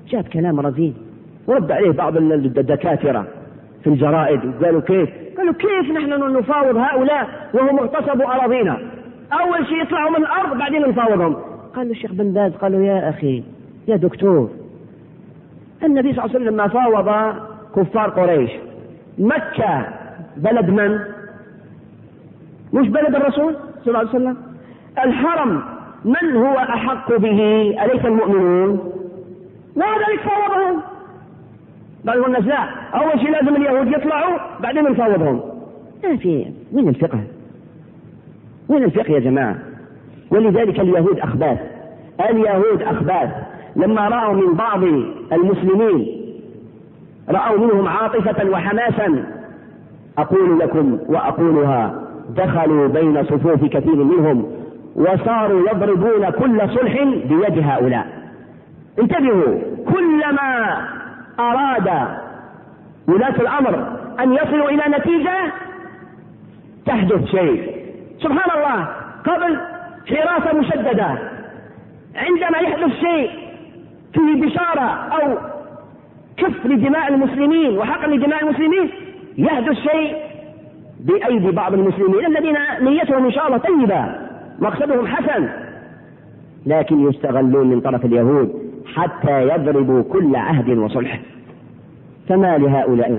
جاب كلام رذيل، ورد عليه بعض الدكاترة في الجرائد وقالوا كيف نحن نفاوض هؤلاء وهم اغتصبوا أراضينا؟ أول شيء يطلعوا من الأرض بعدين نفاوضهم. قال له الشيخ بن باز، قالوا يا أخي يا دكتور، النبي صلى الله عليه وسلم ما فاوض كفار قريش، مكة بلد من؟ مش بلد الرسول صلى الله عليه وسلم؟ الحرم من هو أحق به؟ أليس المؤمنون؟ وذلك فاوضهم. قالوا الناس لا، أول شيء لازم اليهود يطلعوا بعدين نفاوضهم. وين الفقه؟ وين الفقه يا جماعة؟ ولذلك اليهود أخباث لما رأوا من بعض المسلمين، رأوا منهم عاطفة وحماسا، أقول لكم وأقولها، دخلوا بين صفوف كثير منهم وصاروا يضربون كل صلح بيد هؤلاء. انتبهوا، كلما أراد ولاة الأمر أن يصلوا إلى نتيجة تحدث شيء. سبحان الله، قبل حراسة مشددة، عندما يحدث شيء فيه بشارة أو كف لدماء المسلمين وحقن لدماء المسلمين، يحدث شيء بأيدي بعض المسلمين الذين نيتهم إن شاء الله طيبة، مقصدهم حسن، لكن يستغلون من طرف اليهود حتى يضربوا كل عهد وصلح. فما لهؤلاء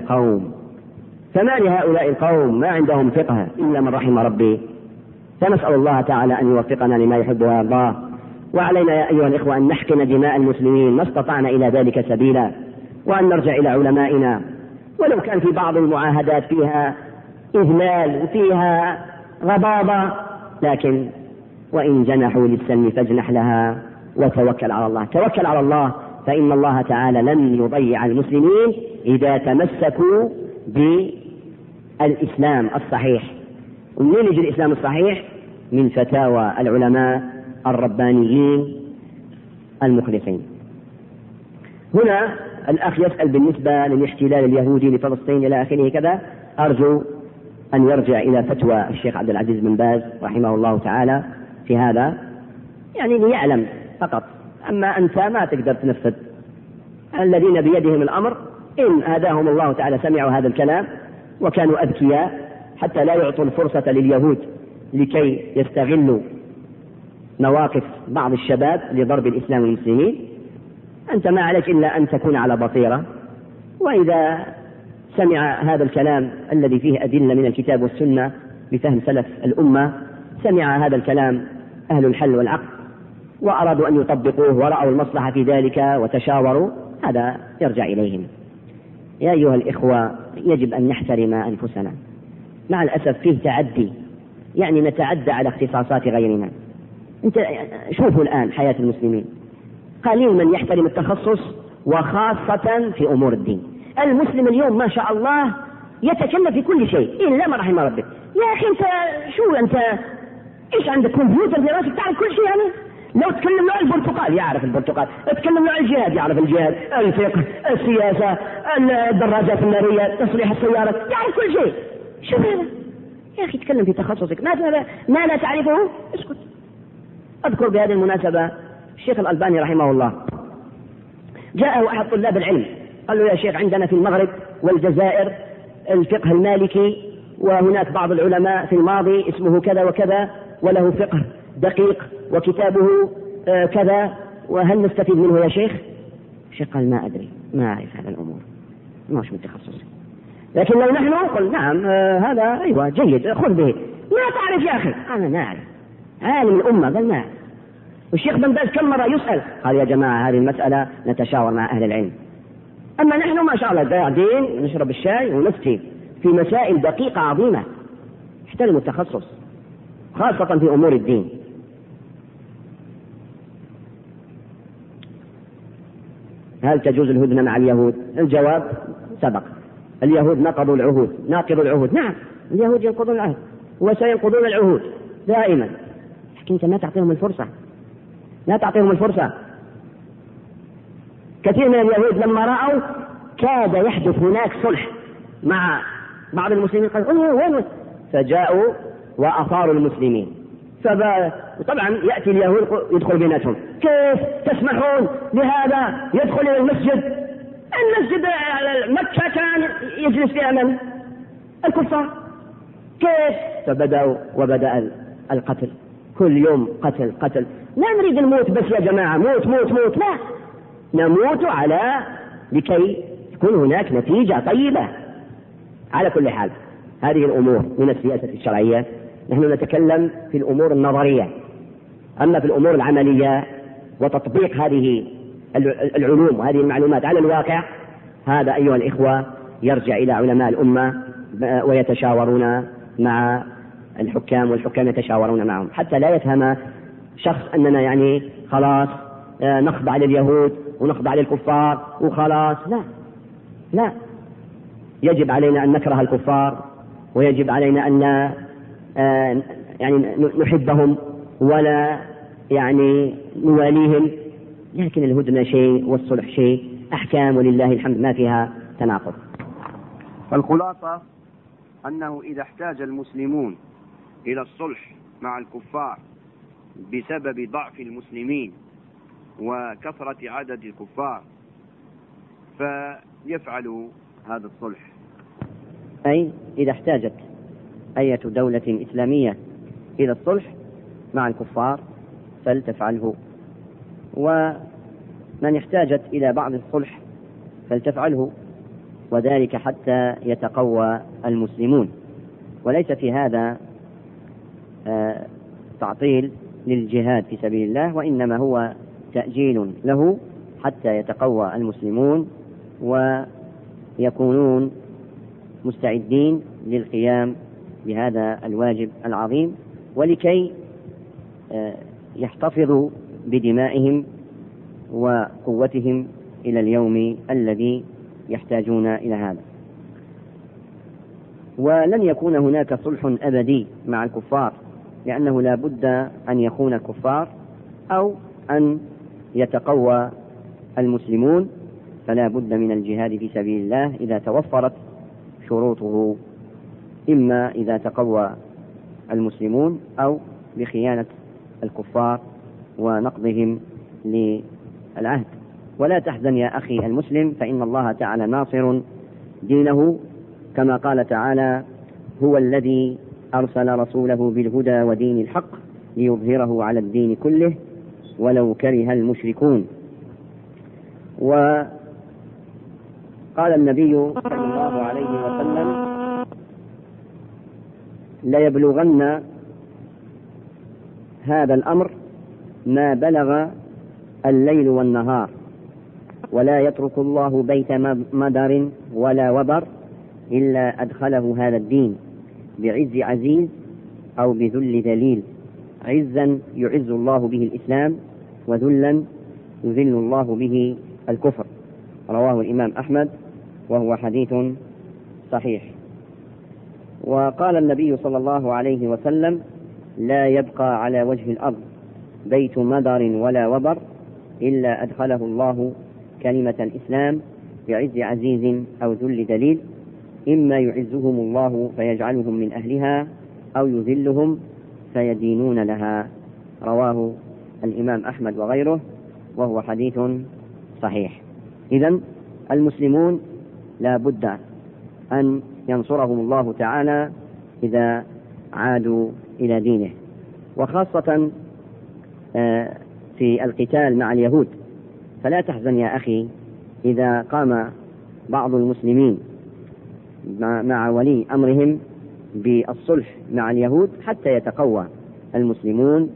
القوم ما عندهم فقه إلا من رحم ربي. فنسأل الله تعالى أن يوفقنا لما يحب ويرضاه، وعلينا يا أيها الإخوة أن نحقن دماء المسلمين ما استطعنا إلى ذلك سبيلا، وأن نرجع إلى علمائنا، ولو كان في بعض المعاهدات فيها إذلال وفيها غضاضة، لكن وإن جنحوا للسلم فاجنح لها وتوكل على الله. توكل على الله، فإن الله تعالى لن يضيع المسلمين إذا تمسكوا بالإسلام الصحيح. ومنين يجي الإسلام الصحيح؟ من فتاوى العلماء الربانيين المخلصين. هنا الأخ يسأل بالنسبة للاحتلال اليهودي لفلسطين إلى آخره كذا، أرجو أن يرجع إلى فتوى الشيخ عبد العزيز بن باز رحمه الله تعالى في هذا، يعني ليعلم فقط. أما أنت ما تقدر تنفذ. الذين بيدهم الأمر إن هداهم الله تعالى سمعوا هذا الكلام وكانوا أذكياء حتى لا يعطوا الفرصة لليهود لكي يستغلوا مواقف بعض الشباب لضرب الإسلام والمسلمين. أنت ما عليك إلا أن تكون على بصيرة، وإذا سمع هذا الكلام الذي فيه أدلة من الكتاب والسنة بفهم سلف الأمة، سمع هذا الكلام أهل الحل والعقد وأرادوا أن يطبقوه ورأوا المصلحة في ذلك وتشاوروا، هذا يرجع إليهم. يا أيها الإخوة، يجب أن نحترم أنفسنا. مع الأسف فيه تعدي، يعني نتعدى على اختصاصات غيرنا. أنت شوفوا الآن حياة المسلمين، قليل من يحترم التخصص وخاصة في أمور الدين. المسلم اليوم ما شاء الله يتكلم في كل شيء إلا ما رحم ربك. يا أخي أنت إيش عندك كمبيوتر في راسك تعرف كل شيء؟ يعني لو تكلم له البرتقال يعرف البرتقال، تكلم له الجهاد يعرف الجهاد، الفقه، السياسة، الدراجات النارية، تصليح السيارات، يعرف كل شيء. شو هذا يا أخي؟ تكلم في تخصصك، ما لا تعرفه اسكت. أذكر بهذه المناسبة الشيخ الألباني رحمه الله، جاءه أحد طلاب العلم قال له يا شيخ، عندنا في المغرب والجزائر الفقه المالكي، وهناك بعض العلماء في الماضي اسمه كذا وكذا وله فقه دقيق وكتابه كذا، وهل نستفيد منه يا شيخ؟ الشيخ قال ما أدري، ما أعرف هذا الأمور، ماش من تخصصي. لكن لو نحن قل نعم هذا أيوة جيد خذ به. ما تعرف يا أخي؟ أنا ما أعرف. عالم الأمة قال ما أعرف. والشيخ بن باز كم مرة يسأل قال يا جماعة هذه المسألة نتشاور مع أهل العلم. أما نحن ما شاء الله قاعدين نشرب الشاي ونفتي في مسائل دقيقة عظيمة. احترموا التخصص خاصة في أمور الدين. هل تجوز الهدنة مع اليهود؟ الجواب سبق، اليهود نقضوا العهود. نعم اليهود ينقضون العهد وسينقضون العهود دائما، لكن أنت ما تعطيهم الفرصة. كثير من اليهود لما رأوا كاد يحدث هناك صلح مع بعض المسلمين قالوا وين، فجاءوا وأثاروا المسلمين. طبعا يأتي اليهود يدخل بيناتهم، كيف تسمحون لهذا يدخل إلى المسجد؟ المسجد مكة كان يجلس فيها من؟ الكفار. كيف؟ فبدأوا وبدأ القتل، كل يوم قتل قتل. لا نريد الموت بس يا جماعة، موت موت موت، لا، نموت لكي تكون هناك نتيجة طيبة. على كل حال هذه الأمور من السياسة الشرعية، نحن نتكلم في الأمور النظرية. أما في الأمور العملية وتطبيق هذه العلوم وهذه المعلومات على الواقع، هذا أيها الإخوة يرجع إلى علماء الأمة ويتشاورون مع الحكام، والحكام يتشاورون معهم، حتى لا يفهم شخص أننا يعني خلاص نخضع لليهود ونخضع للكفار وخلاص. لا لا، يجب علينا أن نكره الكفار، ويجب علينا أن يعني نحبهم ولا يعني نواليهم، لكن الهدنة شيء والصلح شيء، أحكام ولله الحمد ما فيها تناقض. فالخلاصة أنه إذا احتاج المسلمون إلى الصلح مع الكفار بسبب ضعف المسلمين وكثرة عدد الكفار فيفعلوا هذا الصلح. أي إذا احتاجت أية دولة إسلامية إلى الصلح مع الكفار فلتفعله، ومن احتاجت إلى بعض الصلح فلتفعله، وذلك حتى يتقوى المسلمون. وليس في هذا تعطيل للجهاد في سبيل الله، وإنما هو تأجيل له حتى يتقوى المسلمون ويكونون مستعدين للقيام بهذا الواجب العظيم، ولكي يحتفظوا بدمائهم وقوتهم إلى اليوم الذي يحتاجون إلى هذا. ولن يكون هناك صلح أبدي مع الكفار، لأنه لا بد أن يكون الكفار أو أن يتقوى المسلمون، فلا بد من الجهاد في سبيل الله إذا توفرت شروطه، إما إذا تقوى المسلمون أو بخيانة الكفار ونقضهم للعهد. ولا تحزن يا أخي المسلم، فإن الله تعالى ناصر دينه، كما قال تعالى: هو الذي أرسل رسوله بالهدى ودين الحق ليظهره على الدين كله ولو كره المشركون. وقال النبي صلى الله عليه وسلم: ليبلغن هذا الأمر ما بلغ الليل والنهار، ولا يترك الله بيت مدر ولا وبر إلا أدخله هذا الدين بعز عزيز أو بذل ذليل، عزا يعز الله به الإسلام، وذلا يذل الله به الكفر. رواه الإمام أحمد وهو حديث صحيح. وقال النبي صلى الله عليه وسلم: لا يبقى على وجه الأرض بيت مدر ولا وبر إلا أدخله الله كلمة الإسلام بعز عزيز أو ذل ذليل، إما يعزهم الله فيجعلهم من أهلها أو يذلهم فيدينون لها. رواه الإمام أحمد وغيره وهو حديث صحيح. إذن المسلمون لا بد أن ينصرهم الله تعالى إذا عادوا إلى دينه، وخاصة في القتال مع اليهود. فلا تحزن يا أخي إذا قام بعض المسلمين مع ولي أمرهم بالصلح مع اليهود حتى يتقوى المسلمون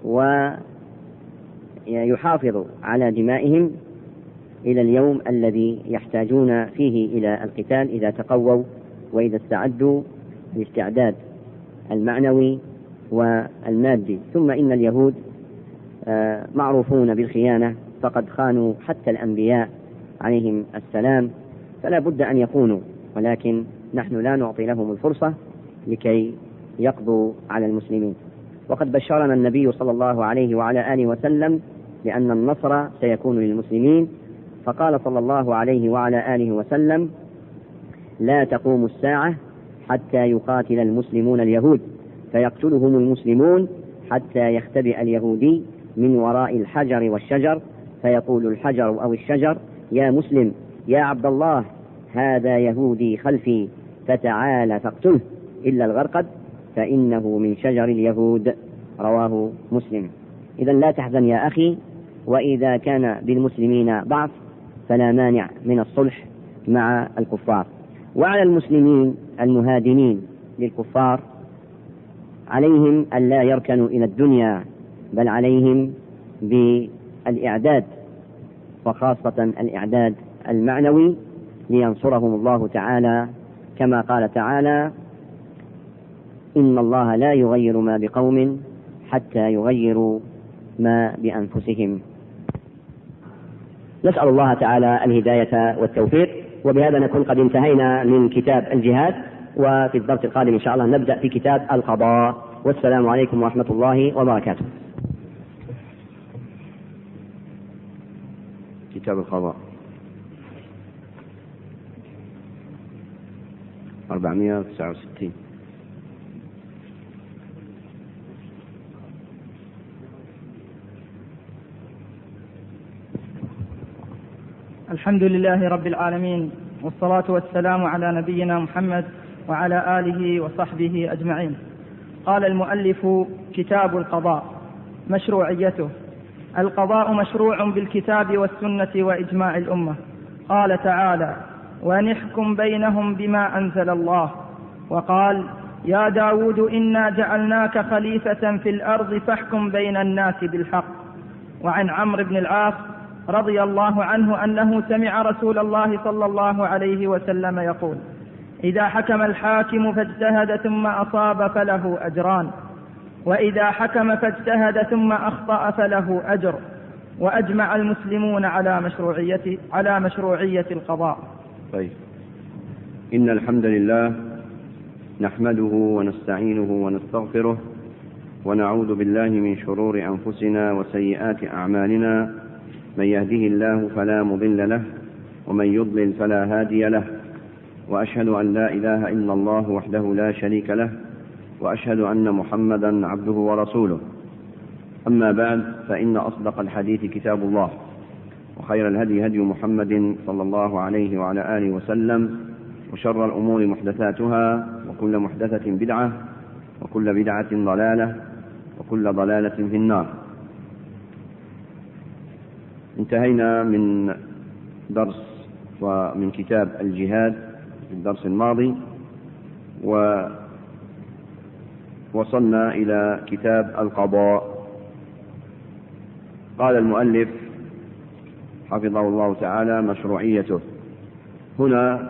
ويحافظوا على دمائهم إلى اليوم الذي يحتاجون فيه إلى القتال، إذا تقووا وإذا استعدوا الاستعداد المعنوي والمادي. ثم إن اليهود معروفون بالخيانة، فقد خانوا حتى الأنبياء عليهم السلام، فلا بد أن يكونوا، ولكن نحن لا نعطي لهم الفرصة لكي يقضوا على المسلمين. وقد بشرنا النبي صلى الله عليه وعلى آله وسلم لأن النصر سيكون للمسلمين، فقال صلى الله عليه وعلى آله وسلم: لا تقوم الساعة حتى يقاتل المسلمون اليهود فيقتلهم المسلمون حتى يختبئ اليهودي من وراء الحجر والشجر، فيقول الحجر أو الشجر: يا مسلم، يا عبد الله، هذا يهودي خلفي، فتعال فاقتله، إلا الغرقد فإنه من شجر اليهود. رواه مسلم. إذا لا تحزن يا أخي، وإذا كان بالمسلمين ضعف فلا مانع من الصلح مع الكفار. وعلى المسلمين المهادنين للكفار عليهم أن لا يركنوا إلى الدنيا، بل عليهم بالإعداد، وخاصة الإعداد المعنوي، لينصرهم الله تعالى، كما قال تعالى: إن الله لا يغير ما بقوم حتى يغيروا ما بأنفسهم. نسأل الله تعالى الهداية والتوفيق. وبهذا نكون قد انتهينا من كتاب الجهاد، وفي الدرس القادم إن شاء الله نبدأ في كتاب القضاء. والسلام عليكم ورحمة الله وبركاته. كتاب القضاء 469. الحمد لله رب العالمين، والصلاة والسلام على نبينا محمد وعلى آله وصحبه أجمعين. قال المؤلف: كتاب القضاء. مشروعيته: القضاء مشروع بالكتاب والسنة وإجماع الأمة. قال تعالى: ونحكم بينهم بما أنزل الله. وقال: يا داود إنا جعلناك خليفة في الأرض فاحكم بين الناس بالحق. وعن عمرو بن العاص رضي الله عنه أنه سمع رسول الله صلى الله عليه وسلم يقول: إذا حكم الحاكم فاجتهد ثم أصاب فله أجران، وإذا حكم فاجتهد ثم أخطأ فله أجر. وأجمع المسلمون على مشروعية القضاء. طيب، إن الحمد لله نحمده ونستعينه ونستغفره، ونعوذ بالله من شرور أنفسنا وسيئات أعمالنا. من يهده الله فلا مضل له، ومن يضلل فلا هادي له. وأشهد أن لا إله إلا الله وحده لا شريك له، وأشهد أن محمدا عبده ورسوله. أما بعد، فإن أصدق الحديث كتاب الله، وخير الهدي هدي محمد صلى الله عليه وعلى آله وسلم، وشر الأمور محدثاتها، وكل محدثة بدعة، وكل بدعة ضلالة، وكل ضلالة في النار. انتهينا من درس ومن كتاب الجهاد في الدرس الماضي، ووصلنا إلى كتاب القضاء. قال المؤلف حفظه الله تعالى: مشروعيته. هنا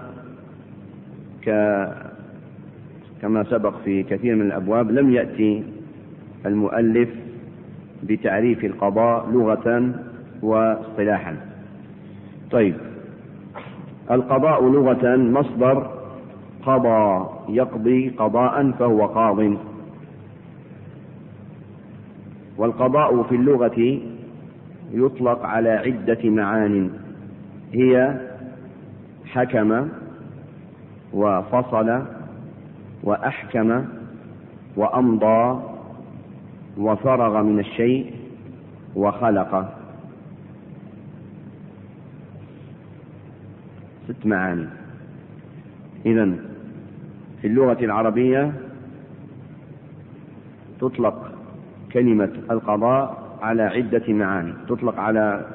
كما سبق في كثير من الأبواب لم يأتي المؤلف بتعريف القضاء لغة واصطلاحا. طيب، القضاء لغة مصدر قضى يقضي قضاء، فهو قاض. والقضاء في اللغة يطلق على عدة معان، هي حكم وفصل وأحكم وأمضى وفرغ من الشيء وخلق. 6 معاني. إذن في اللغة العربية تطلق كلمة القضاء على عدة معاني. تطلق على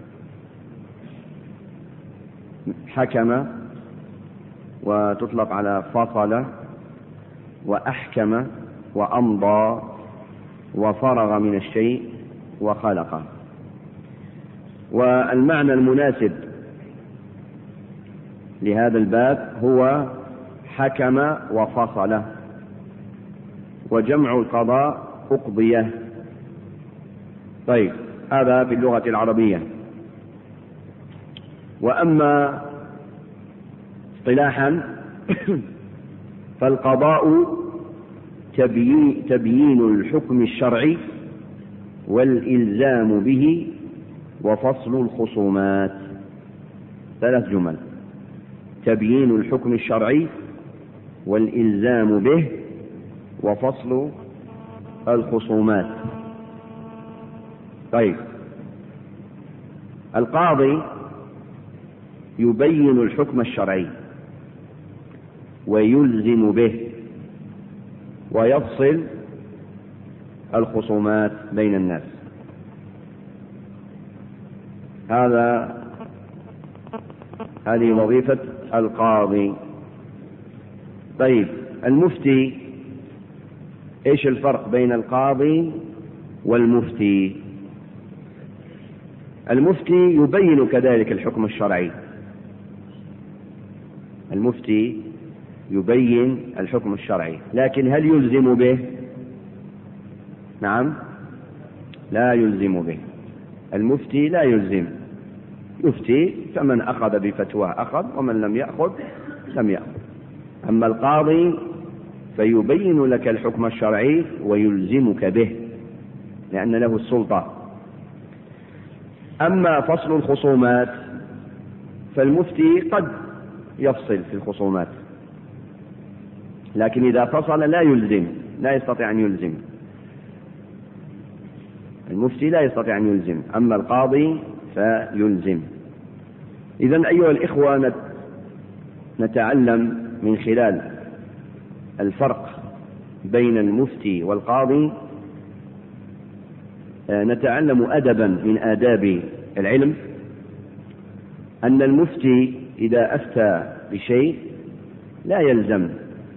حكم، وتطلق على فصل وأحكم وأمضى وفرغ من الشيء وخلق. والمعنى المناسب لهذا الباب هو حكم وفصل، وجمع القضاء أقضية. طيب، هذا في اللغة العربية. وأما اصطلاحا فالقضاء تبيين الحكم الشرعي والإلزام به وفصل الخصومات. 3 جمل: تبيين الحكم الشرعي والإلزام به وفصل الخصومات. طيب، القاضي يبين الحكم الشرعي ويلزم به ويفصل الخصومات بين الناس. هذه وظيفة القاضي. طيب، المفتي، ايش الفرق بين القاضي والمفتي؟ المفتي يبين كذلك الحكم الشرعي، المفتي يبين الحكم الشرعي، لكن هل يلزم به؟ نعم، لا يلزم به. المفتي لا يلزم، يفتي، فمن أخذ بفتواه أخذ ومن لم يأخذ لم يأخذ. أما القاضي فيبين لك الحكم الشرعي ويلزمك به لأن له السلطة. أما فصل الخصومات فالمفتي قد يفصل في الخصومات، لكن إذا فصل لا يلزم، لا يستطيع أن يلزم. المفتي لا يستطيع أن يلزم، أما القاضي فيلزم. إذن أيها الإخوة، نتعلم من خلال الفرق بين المفتي والقاضي، نتعلم أدبا من آداب العلم، أن المفتي إذا أفتى بشيء لا يلزم،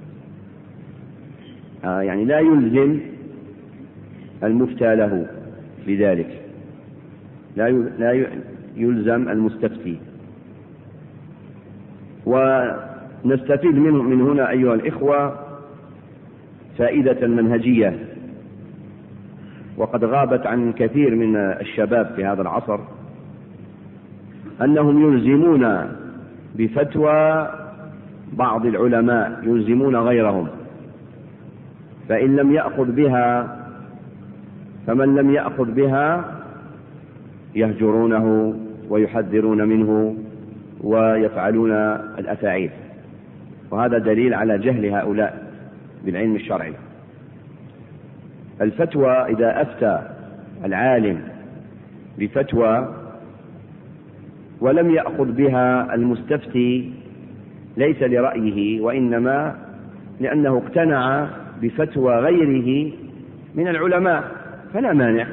يعني لا يلزم المفتى له بذلك، لا يلزم المستفتي. ونستفيد من هنا أيها الإخوة فائدة منهجية، وقد غابت عن كثير من الشباب في هذا العصر، أنهم يلزمون بفتوى بعض العلماء، يلزمون غيرهم، فإن لم يأخذ بها، فمن لم يأخذ بها يهجرونه ويحذرون منه ويفعلون الأفاعيل، وهذا دليل على جهل هؤلاء بالعلم الشرعي. الفتوى، إذا أفتى العالم بفتوى ولم يأخذ بها المستفتي ليس لرأيه، وإنما لأنه اقتنع بفتوى غيره من العلماء، فلا مانع.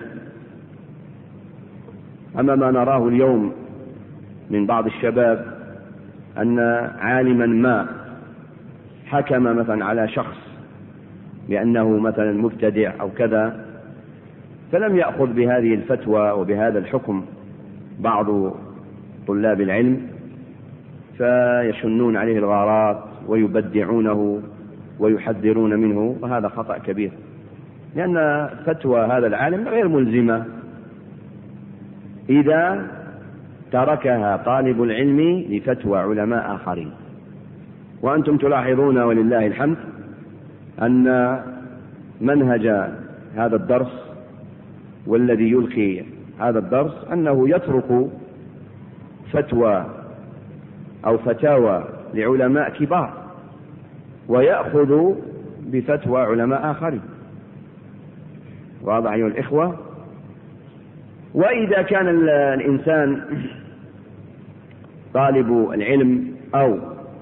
أما ما نراه اليوم من بعض الشباب أن عالما ما حكم مثلا على شخص بأنه مثلا مبتدع أو كذا، فلم يأخذ بهذه الفتوى وبهذا الحكم بعض طلاب العلم، فيشنون عليه الغارات ويبدعونه ويحذرون منه، وهذا خطأ كبير، لأن فتوى هذا العالم غير ملزمة إذا تركها طالب العلم لفتوى علماء آخرين. وأنتم تلاحظون ولله الحمد أن منهج هذا الدرس والذي يلقي هذا الدرس أنه يترك فتوى أو فتاوى لعلماء كبار ويأخذ بفتوى علماء آخرين. واضح أيها الإخوة؟ وإذا كان الإنسان طالب العلم أو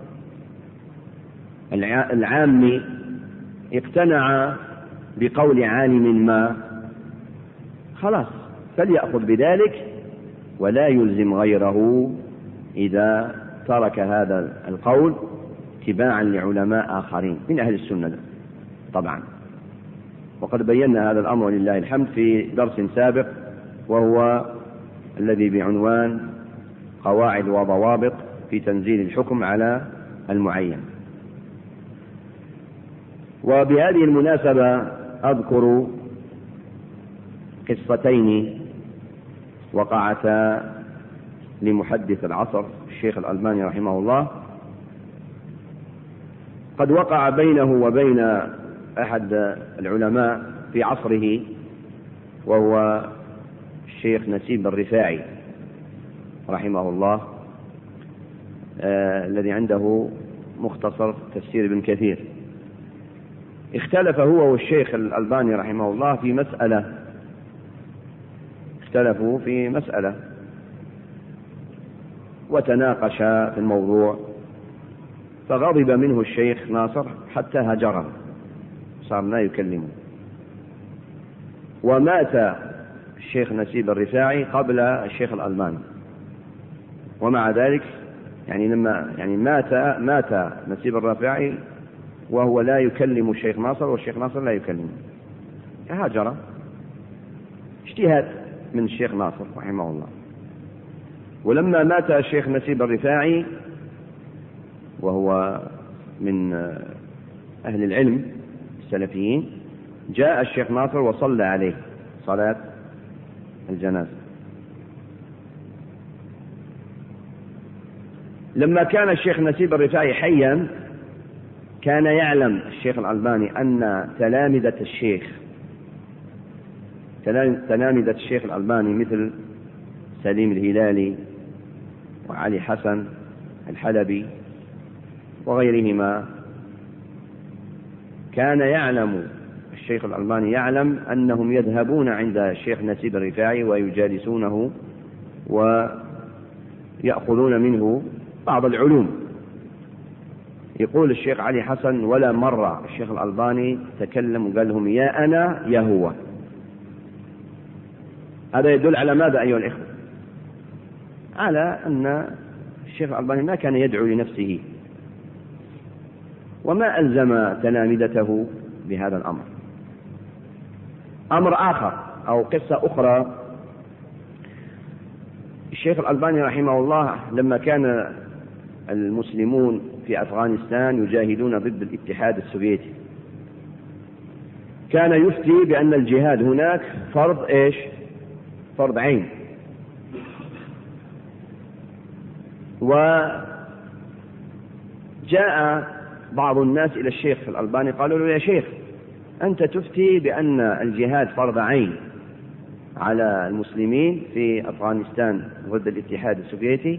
العامي اقتنع بقول عالم ما، خلاص فليأخذ بذلك ولا يلزم غيره إذا ترك هذا القول اتباعا لعلماء آخرين من أهل السنة طبعا. وقد بينا هذا الأمر لله الحمد في درس سابق، وهو الذي بعنوان قواعد وضوابط في تنزيل الحكم على المعين. وبهذه المناسبة أذكر قصتين وقعتا لمحدث العصر الشيخ الألباني رحمه الله. قد وقع بينه وبين أحد العلماء في عصره، وهو الشيخ نسيب الرفاعي رحمه الله، الذي عنده مختصر تفسير ابن كثير. اختلف هو والشيخ الألباني رحمه الله في مسألة، اختلفوا في مسألة وتناقشا في الموضوع، فغضب منه الشيخ ناصر حتى هجره، صار لا يكلمه. ومات الشيخ نسيب الرفاعي قبل الشيخ الألباني، ومع ذلك مات نسيب الرفاعي وهو لا يكلم الشيخ ناصر، والشيخ ناصر لا يكلمه، هاجر. اجتهاد من الشيخ ناصر رحمه الله. ولما مات الشيخ نسيب الرفاعي وهو من أهل العلم السلفيين، جاء الشيخ ناصر وصلى عليه صلاة الجنازة. لما كان الشيخ نسيب الرفاعي حيا كان يعلم الشيخ الألباني أن تلامذة الشيخ الألباني مثل سليم الهلالي وعلي حسن الحلبي وغيرهما، كان يعلم الشيخ الألباني يعلم أنهم يذهبون عند الشيخ نسيب الرفاعي ويجالسونه ويأخذون منه بعض العلوم. يقول الشيخ علي حسن: ولا مرة الشيخ الألباني تكلم وقال لهم يا أنا يا هو. هذا يدل على ماذا أيها الإخوة؟ على أن الشيخ الألباني ما كان يدعو لنفسه، وما ألزم تلامذته بهذا الأمر. أمر آخر أو قصة أخرى، الشيخ الألباني رحمه الله لما كان المسلمون في أفغانستان يجاهدون ضد الاتحاد السوفيتي، كان يفتي بأن الجهاد هناك فرض فرض عين. وجاء بعض الناس إلى الشيخ الألباني قالوا له: يا شيخ، أنت تفتي بأن الجهاد فرض عين على المسلمين في أفغانستان ضد الاتحاد السوفيتي،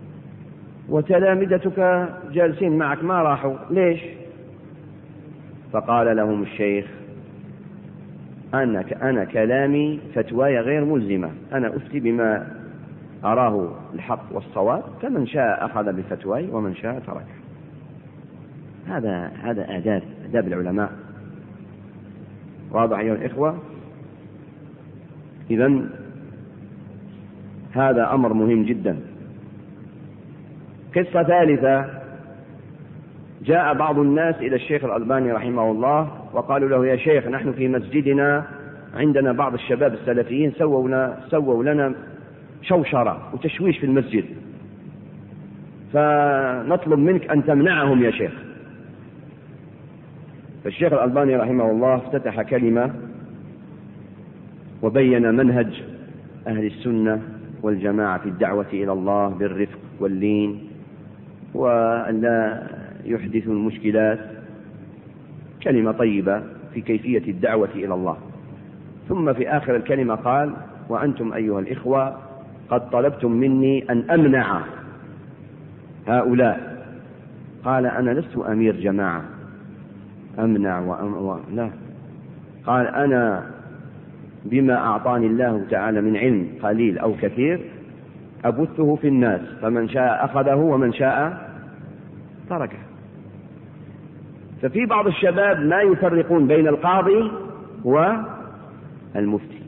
وتلامذتك جالسين معك ما راحوا، ليش؟ فقال لهم الشيخ: أنا كلامي فتواي غير ملزمة، أنا أفتي بما أراه الحق والصواب، فمن شاء أخذ بفتواي ومن شاء ترك. هذا آداب العلماء. واضح أيها الإخوة؟ إذن هذا أمر مهم جدا. قصة ثالثة، جاء بعض الناس إلى الشيخ الألباني رحمه الله وقالوا له: يا شيخ، نحن في مسجدنا عندنا بعض الشباب السلفيين سووا لنا شوشرة وتشويش في المسجد، فنطلب منك أن تمنعهم يا شيخ. فالشيخ الألباني رحمه الله افتتح كلمة وبين منهج أهل السنة والجماعة في الدعوة إلى الله بالرفق واللين، وأن لا يحدثوا المشكلات، كلمة طيبة في كيفية الدعوة إلى الله. ثم في آخر الكلمة قال: وأنتم أيها الإخوة قد طلبتم مني أن أمنع هؤلاء. قال: أنا لست أمير جماعة أمنع لا، قال: أنا بما أعطاني الله تعالى من علم قليل أو كثير أبثه في الناس، فمن شاء أخذه ومن شاء تركه. ففي بعض الشباب ما يفرقون بين القاضي والمفتي،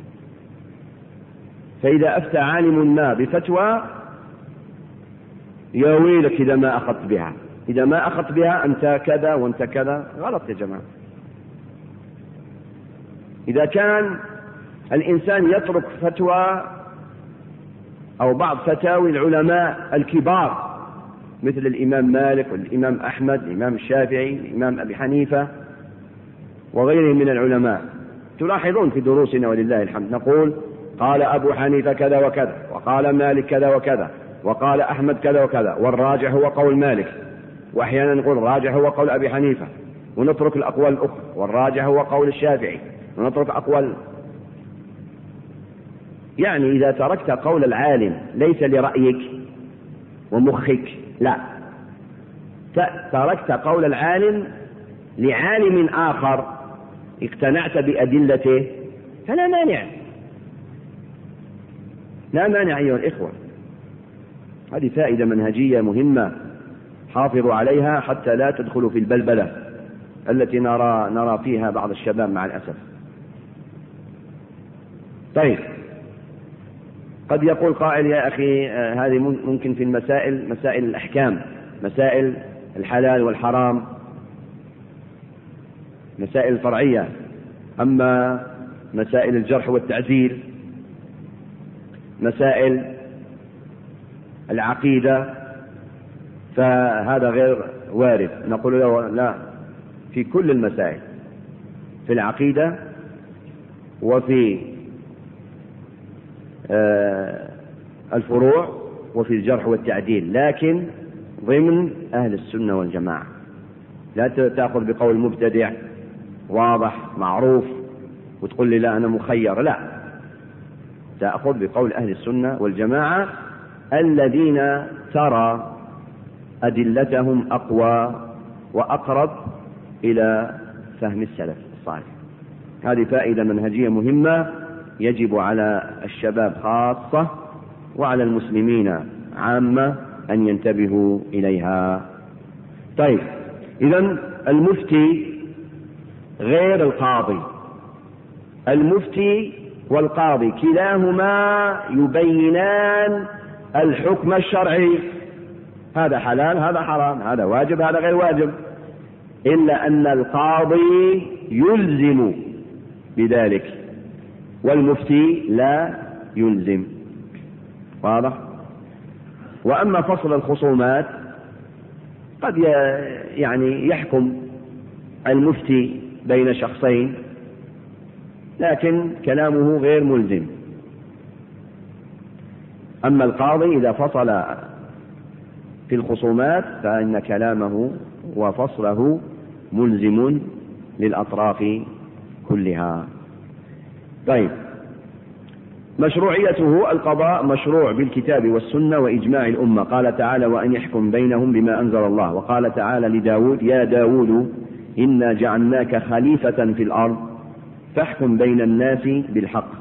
فإذا أفتى عالم ما بفتوى يا ويلك إذا ما أخذت بها، إذا ما أخذت بها أنت كذا وأنت كذا. غلط يا جماعة. إذا كان الإنسان يترك فتوى أو بعض فتاوي العلماء الكبار مثل الإمام مالك والإمام أحمد، الإمام الشافعي، الإمام أبي حنيفة وغيرهم من العلماء، تلاحظون في دروسنا ولله الحمد نقول: قال أبو حنيفة كذا وكذا، وقال مالك كذا وكذا، وقال أحمد كذا وكذا، والراجح هو قول مالك، وأحيانا نقول الراجح هو قول أبي حنيفة، ونترك الأقوال الأخرى، والراجح هو قول الشافعي، ونترك أقوال. يعني إذا تركت قول العالم ليس لرأيك ومخك، لا، تركت قول العالم لعالم آخر اقتنعت بأدلته فلا مانع. لا مانع أيها الإخوة، هذه فائدة منهجية مهمة، حافظوا عليها حتى لا تدخلوا في البلبلة التي نرى فيها بعض الشباب مع الأسف. طيب، قد يقول قائل يا أخي هذه ممكن في مسائل الأحكام، مسائل الحلال والحرام، مسائل فرعية، أما مسائل الجرح والتعديل، مسائل العقيدة، فهذا غير وارد. نقول له لا، في كل المسائل، في العقيدة وفي الفروع وفي الجرح والتعديل، لكن ضمن أهل السنة والجماعة. لا تأخذ بقول مبتدع واضح معروف وتقول لي لا أنا مخير، لا، تأخذ بقول أهل السنة والجماعة الذين ترى أدلتهم أقوى وأقرب إلى فهم السلف الصالح. هذه فائدة منهجية مهمة يجب على الشباب خاصة وعلى المسلمين عامة أن ينتبهوا إليها. طيب، إذن المفتي غير القاضي، المفتي والقاضي كلاهما يبينان الحكم الشرعي، هذا حلال هذا حرام، هذا واجب هذا غير واجب، إلا أن القاضي يلزم بذلك والمفتي لا يلزم. واضح؟ وأما فصل الخصومات قد يعني يحكم المفتي بين شخصين لكن كلامه غير ملزم. أما القاضي إذا فصل في الخصومات فإن كلامه وفصله ملزم للأطراف كلها. طيب، مشروعيته القضاء مشروع بالكتاب والسنة وإجماع الأمة. قال تعالى: وأن يحكم بينهم بما أنزل الله. وقال تعالى لداود: يا داود إنا جعلناك خليفة في الأرض فاحكم بين الناس بالحق.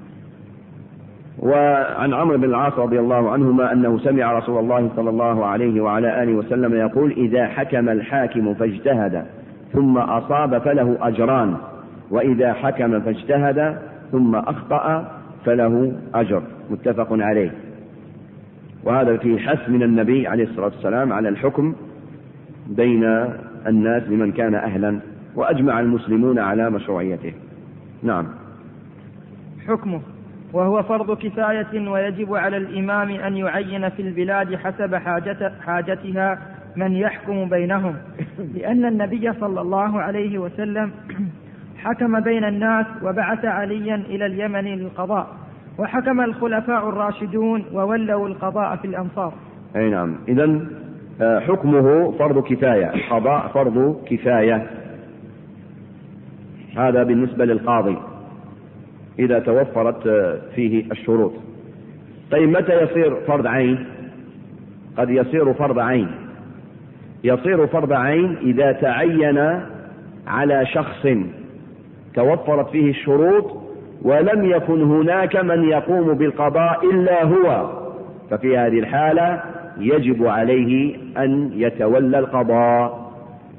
وعن عمرو بن العاص رضي الله عنهما أنه سمع رسول الله صلى الله عليه وعلى آله وسلم يقول: إذا حكم الحاكم فاجتهد ثم أصاب فله أجران، وإذا حكم فاجتهد ثم أخطأ فله أجر. متفق عليه. وهذا فيه حث من النبي عليه الصلاة والسلام على الحكم بين الناس لمن كان أهلا، وأجمع المسلمون على مشروعيته. نعم. حكمه، وهو فرض كفاية، ويجب على الإمام أن يعين في البلاد حسب حاجتها من يحكم بينهم، لأن النبي صلى الله عليه وسلم حكم بين الناس وبعث عليا إلى اليمن للقضاء، وحكم الخلفاء الراشدون وولوا القضاء في الأمصار. أي نعم. إذن حكمه فرض كفاية، القضاء فرض كفاية، هذا بالنسبة للقاضي إذا توفرت فيه الشروط. طيب، متى يصير فرض عين؟ قد يصير فرض عين، يصير فرض عين إذا تعين على شخص توفرت فيه الشروط ولم يكن هناك من يقوم بالقضاء إلا هو، ففي هذه الحالة يجب عليه أن يتولى القضاء.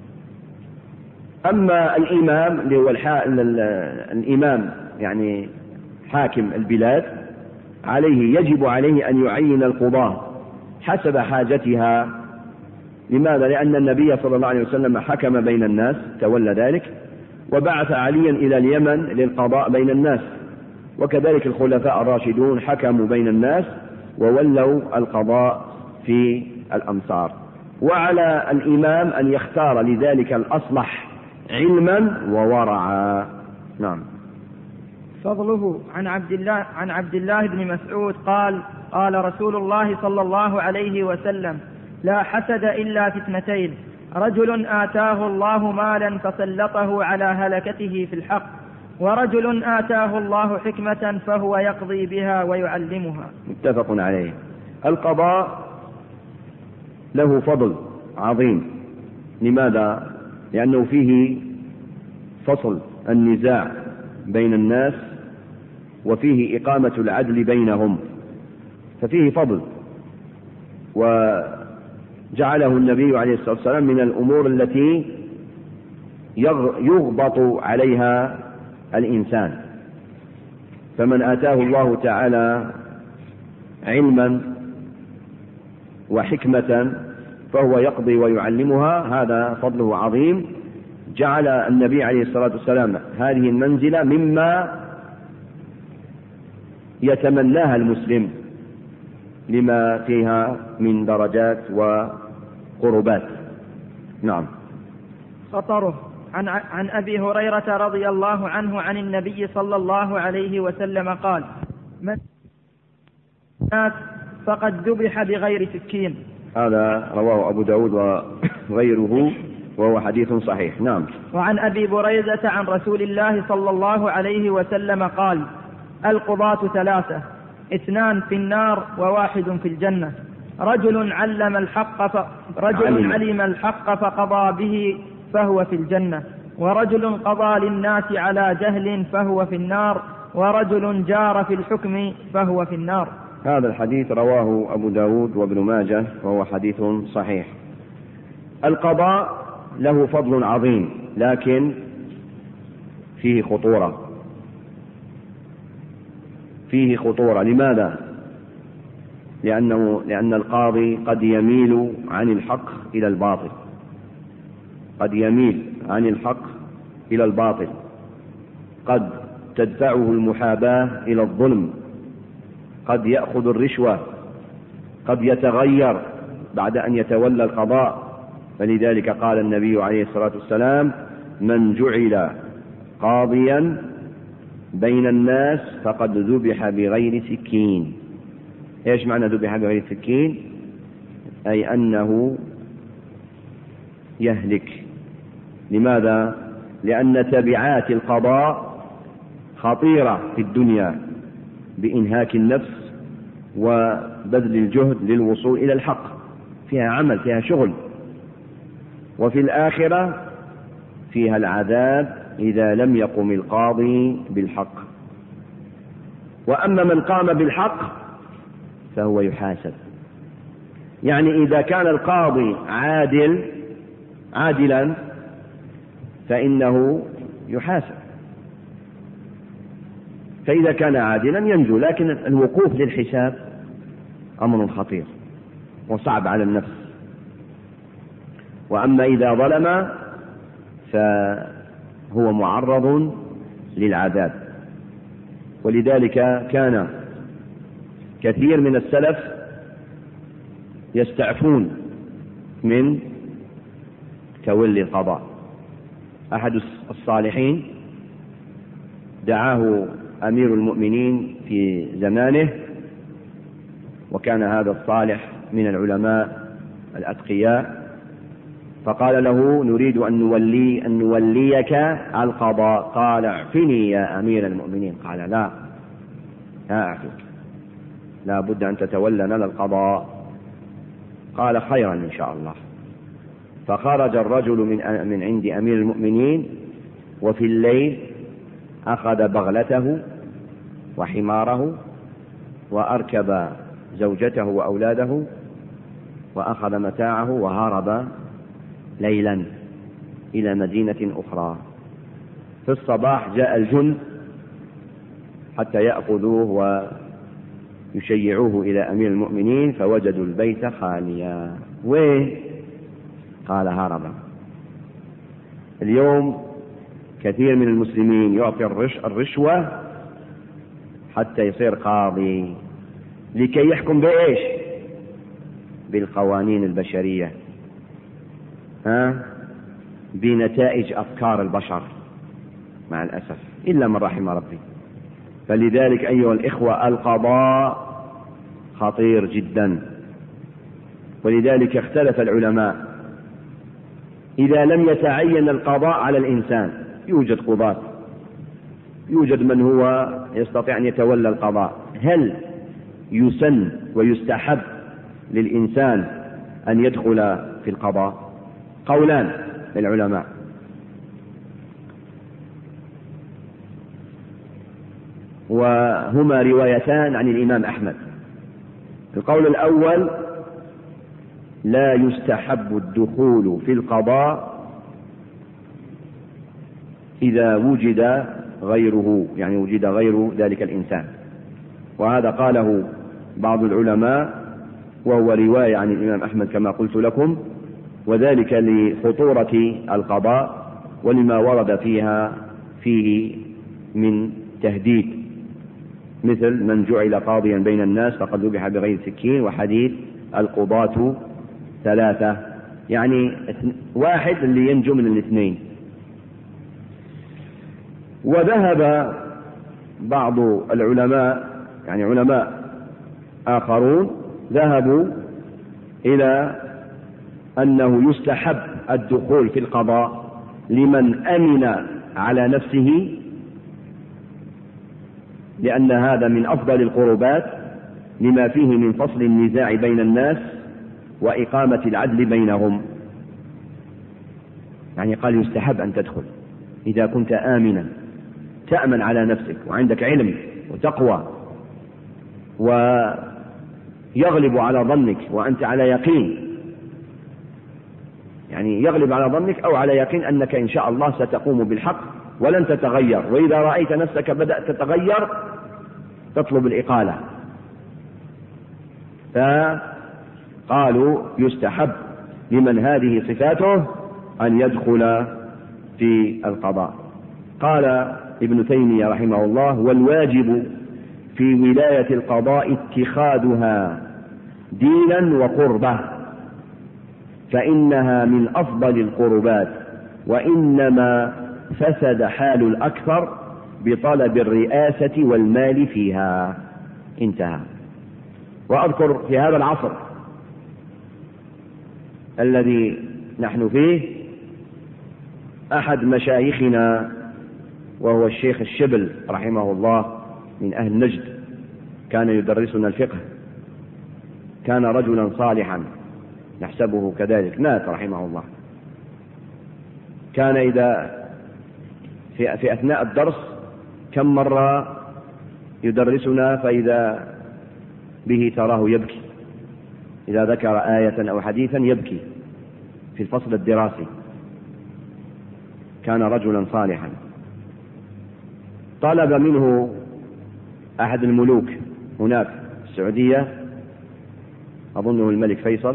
أما الإمام اللي هو الإمام يعني حاكم البلاد، يجب عليه أن يعين القضاة حسب حاجتها. لماذا؟ لأن النبي صلى الله عليه وسلم حكم بين الناس، تولى ذلك، وبعث عليا إلى اليمن للقضاء بين الناس، وكذلك الخلفاء الراشدون حكموا بين الناس وولوا القضاء في الأمصار. وعلى الإمام أن يختار لذلك الأصلح علما وورعا. نعم. فضله عن عبد الله بن مسعود قال: قال رسول الله صلى الله عليه وسلم: لا حسد إلا في اثنتين: رجل آتاه الله مالا فسلطه على هلكته في الحق، ورجل آتاه الله حكمة فهو يقضي بها ويعلمها. متفق عليه. القضاء له فضل عظيم. لماذا؟ لأنه فيه فصل النزاع بين الناس، وفيه إقامة العدل بينهم، ففيه فضل، وجعله النبي عليه الصلاة والسلام من الأمور التي يغبط عليها الإنسان. فمن آتاه الله تعالى علما وحكمة فهو يقضي ويعلمها، هذا فضله عظيم. جعل النبي عليه الصلاة والسلام هذه المنزلة مما يتمناها المسلم لما فيها من درجات وقربات. نعم. خطره. عن أبي هريرة رضي الله عنه عن النبي صلى الله عليه وسلم قال: من الناس فقد ذبح بغير سكين. هذا رواه أبو داود وغيره وهو حديث صحيح. نعم. وعن أبي بريدة عن رسول الله صلى الله عليه وسلم قال: القضاة ثلاثة، 2 في النار و1 في الجنة، رجل علم الحق فقضى به فهو في الجنة، ورجل قضى للناس على جهل فهو في النار، ورجل جار في الحكم فهو في النار. هذا الحديث رواه أبو داود وابن ماجه وهو حديث صحيح. القضاء له فضل عظيم، لكن فيه خطورة. لماذا؟ لأن القاضي قد يميل عن الحق إلى الباطل، قد تدفعه المحاباة إلى الظلم، قد يأخذ الرشوة، قد يتغير بعد أن يتولى القضاء. فلذلك قال النبي عليه الصلاة والسلام: من جعل قاضيا بين الناس فقد ذبح بغير سكين. ايش معنى ذبح بغير سكين؟ أي أنه يهلك. لماذا؟ لأن تبعات القضاء خطيرة في الدنيا بإنهاك النفس وبذل الجهد للوصول إلى الحق، فيها عمل، فيها شغل. وفي الآخرة فيها العذاب إذا لم يقم القاضي بالحق. وأما من قام بالحق فهو يحاسب. يعني إذا كان القاضي عادلا فإنه يحاسب، فإذا كان عادلا ينجو. لكن الوقوف للحساب أمر خطير وصعب على النفس. وأما إذا ظلم فهو معرض للعذاب. ولذلك كان كثير من السلف يستعفون من تولي القضاء. أحد الصالحين دعاه أمير المؤمنين في زمانه، وكان هذا الصالح من العلماء الأتقياء، فقال له: نريد أن نوليك القضاء. قال: اعفني يا أمير المؤمنين. قال: لا أعفك، لا بد أن تتولى لنا القضاء. قال: خيرا إن شاء الله. فخرج الرجل من عند أمير المؤمنين، وفي الليل أخذ بغلته وحماره وأركب زوجته وأولاده وأخذ متاعه وهرب ليلا إلى مدينة أخرى. في الصباح جاء الجند حتى يأخذوه ويشيعوه إلى أمير المؤمنين، فوجدوا البيت خاليا. وين؟ قال: هرب. اليوم كثير من المسلمين يعطي الرشوة حتى يصير قاضي، لكي يحكم بإيش؟ بالقوانين البشرية، بنتائج أفكار البشر، مع الأسف إلا من رحم ربي. فلذلك أيها الإخوة القضاء خطير جدا. ولذلك اختلف العلماء، إذا لم يتعين القضاء على الإنسان، يوجد قضاة، يوجد من هو يستطيع أن يتولى القضاء، هل يسن ويستحب للإنسان أن يدخل في القضاء؟ قولان للعلماء. وهما روايتان عن الإمام أحمد. القول الأول: لا يستحب الدخول في القضاء إذا وجد غيره، يعني وجد غير ذلك الإنسان، وهذا قاله بعض العلماء، وهو رواية عن الإمام أحمد كما قلت لكم، وذلك لخطورة القضاء ولما ورد فيه من تهديد، مثل من جعل قاضيا بين الناس فقد ذبح بغير سكين، وحديث القضاة ثلاثة، يعني واحد اللي ينجو من الاثنين. وذهب بعض العلماء، يعني علماء آخرون، ذهبوا إلى أنه يستحب الدخول في القضاء لمن أمن على نفسه، لأن هذا من أفضل القربات لما فيه من فصل النزاع بين الناس وإقامة العدل بينهم. يعني قال يستحب أن تدخل إذا كنت آمنا، تأمن على نفسك وعندك علم وتقوى ويغلب على ظنك وأنت على يقين، يعني يغلب على ظنك أو على يقين أنك إن شاء الله ستقوم بالحق ولن تتغير، وإذا رأيت نفسك بدأت تتغير تطلب الإقالة. فقالوا يستحب لمن هذه صفاته أن يدخل في القضاء. قال ابن تيمية رحمه الله: والواجب في ولاية القضاء اتخاذها دينا وقربة، فإنها من أفضل القربات، وإنما فسد حال الأكثر بطلب الرئاسة والمال فيها. انتهى. وأذكر في هذا العصر الذي نحن فيه أحد مشايخنا، وهو الشيخ الشبل رحمه الله من أهل نجد، كان يدرسنا الفقه، كان رجلا صالحا نحسبه كذلك، مات رحمه الله. كان إذا في أثناء الدرس كم مرة يدرسنا فإذا به تراه يبكي، إذا ذكر آية أو حديثا يبكي في الفصل الدراسي. كان رجلا صالحا. طلب منه أحد الملوك هناك في السعودية، أظنه الملك فيصل،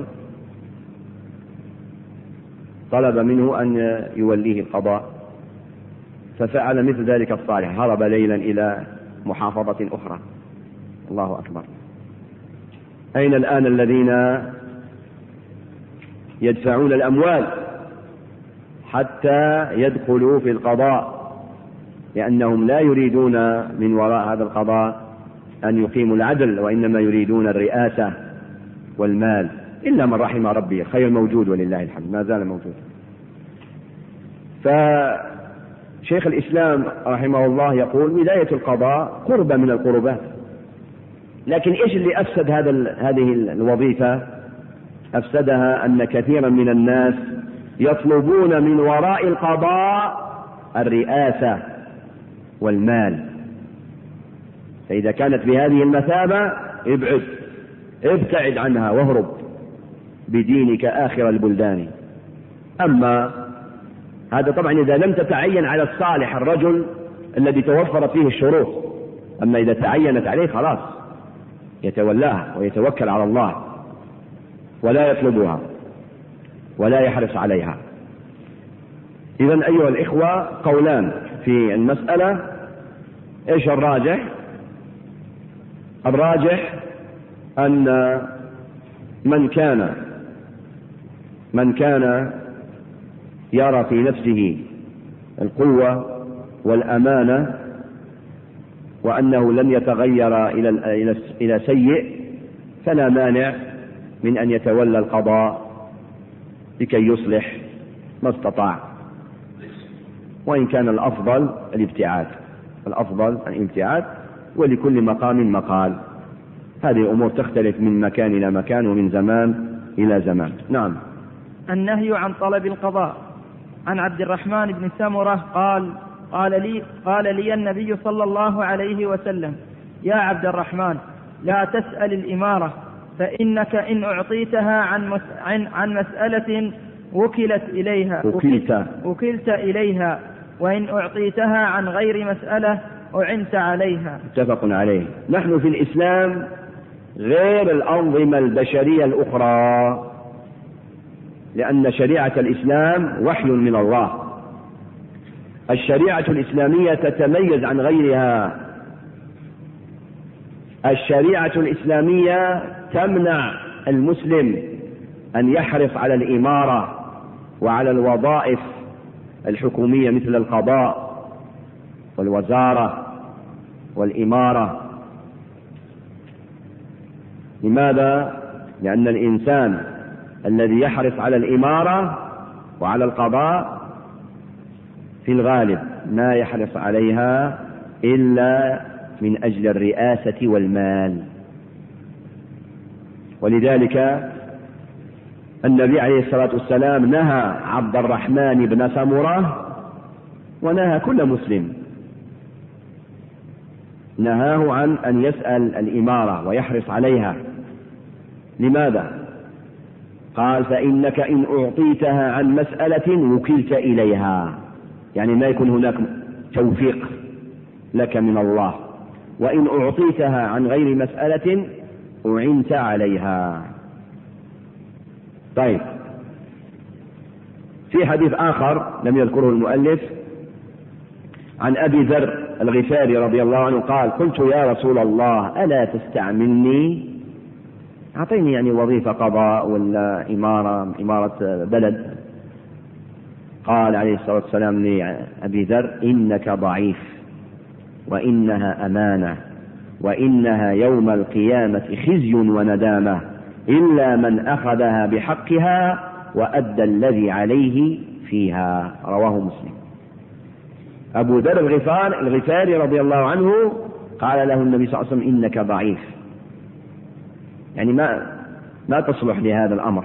طلب منه أن يوليه القضاء، ففعل مثل ذلك الصالح، هرب ليلا إلى محافظة أخرى. الله أكبر. أين الآن الذين يدفعون الأموال حتى يدخلوا في القضاء، لأنهم لا يريدون من وراء هذا القضاء أن يقيموا العدل، وإنما يريدون الرئاسة والمال، إلا من رحم ربي، خير موجود ولله الحمد، ما زال موجود. فشيخ الإسلام رحمه الله يقول ولاية القضاء قربة من القربات، لكن إيش اللي أفسد هذه الوظيفة؟ أفسدها أن كثيرا من الناس يطلبون من وراء القضاء الرئاسة والمال، فإذا كانت بهذه المثابة ابتعد عنها واهرب بدينك آخر البلدان. أما هذا طبعا إذا لم تتعين على الصالح الرجل الذي توفرت فيه الشروط، أما إذا تعينت عليه خلاص يتولاها ويتوكل على الله ولا يطلبها ولا يحرص عليها. إذن أيها الإخوة قولان في المسألة. إيش الراجح؟ الراجح أن من كان يرى في نفسه القوة والأمانة وأنه لن يتغير إلى سيء، فلا مانع من أن يتولى القضاء لكي يصلح ما استطاع، وإن كان الأفضل الابتعاد، ولكل مقام مقال. هذه أمور تختلف من مكان إلى مكان ومن زمان إلى زمان. نعم. النهي عن طلب القضاء. عن عبد الرحمن بن سمرة قال لي النبي صلى الله عليه وسلم: يا عبد الرحمن، لا تسأل الإمارة، فإنك إن أعطيتها عن مسألة وكلت إليها وإن أعطيتها عن غير مسألة أعنت عليها. متفق عليه. نحن في الإسلام غير الأنظمة البشرية الأخرى، لأن شريعة الإسلام وحي من الله. الشريعة الإسلامية تتميز عن غيرها. الشريعة الإسلامية تمنع المسلم أن يحرص على الإمارة وعلى الوظائف الحكومية مثل القضاء والوزارة والإمارة. لماذا؟ لأن الإنسان الذي يحرص على الإمارة وعلى القضاء في الغالب ما يحرص عليها إلا من أجل الرئاسة والمال. ولذلك النبي عليه الصلاة والسلام نهى عبد الرحمن بن سمرة ونهى كل مسلم، نهاه عن أن يسأل الإمارة ويحرص عليها. لماذا؟ قال فإنك إن أعطيتها عن مسألة وكلت إليها، يعني ما يكون هناك توفيق لك من الله، وإن أعطيتها عن غير مسألة أعنت عليها. طيب، في حديث آخر لم يذكره المؤلف عن أبي ذر الغفاري رضي الله عنه قال قلت يا رسول الله ألا تستعملني، أعطيني يعني وظيفة قضاء ولا إمارة بلد. قال عليه الصلاة والسلام لأبي ذر إنك ضعيف وإنها أمانة وإنها يوم القيامة خزي وندامة إلا من أخذها بحقها وأدى الذي عليه فيها. رواه مسلم. أبو ذر الغفاري رضي الله عنه قال له النبي صلى الله عليه وسلم إنك ضعيف، يعني ما تصلح لهذا الأمر،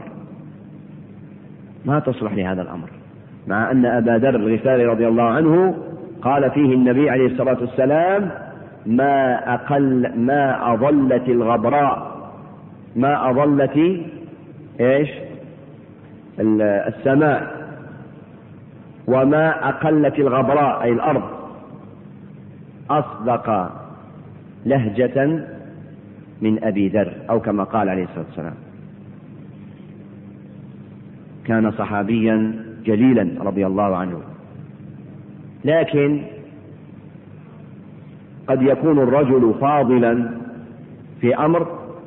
ما تصلح لهذا الأمر، مع أن أبا ذر الغفاري رضي الله عنه قال فيه النبي عليه الصلاة والسلام ما أضلت الغبراء، ما أضلت السماء وما أقلت الغبراء أي الأرض أصدق لهجة من أبي ذر، أو كما قال عليه الصلاة والسلام. كان صحابيا جليلا رضي الله عنه. لكن قد يكون الرجل فاضلا في أمر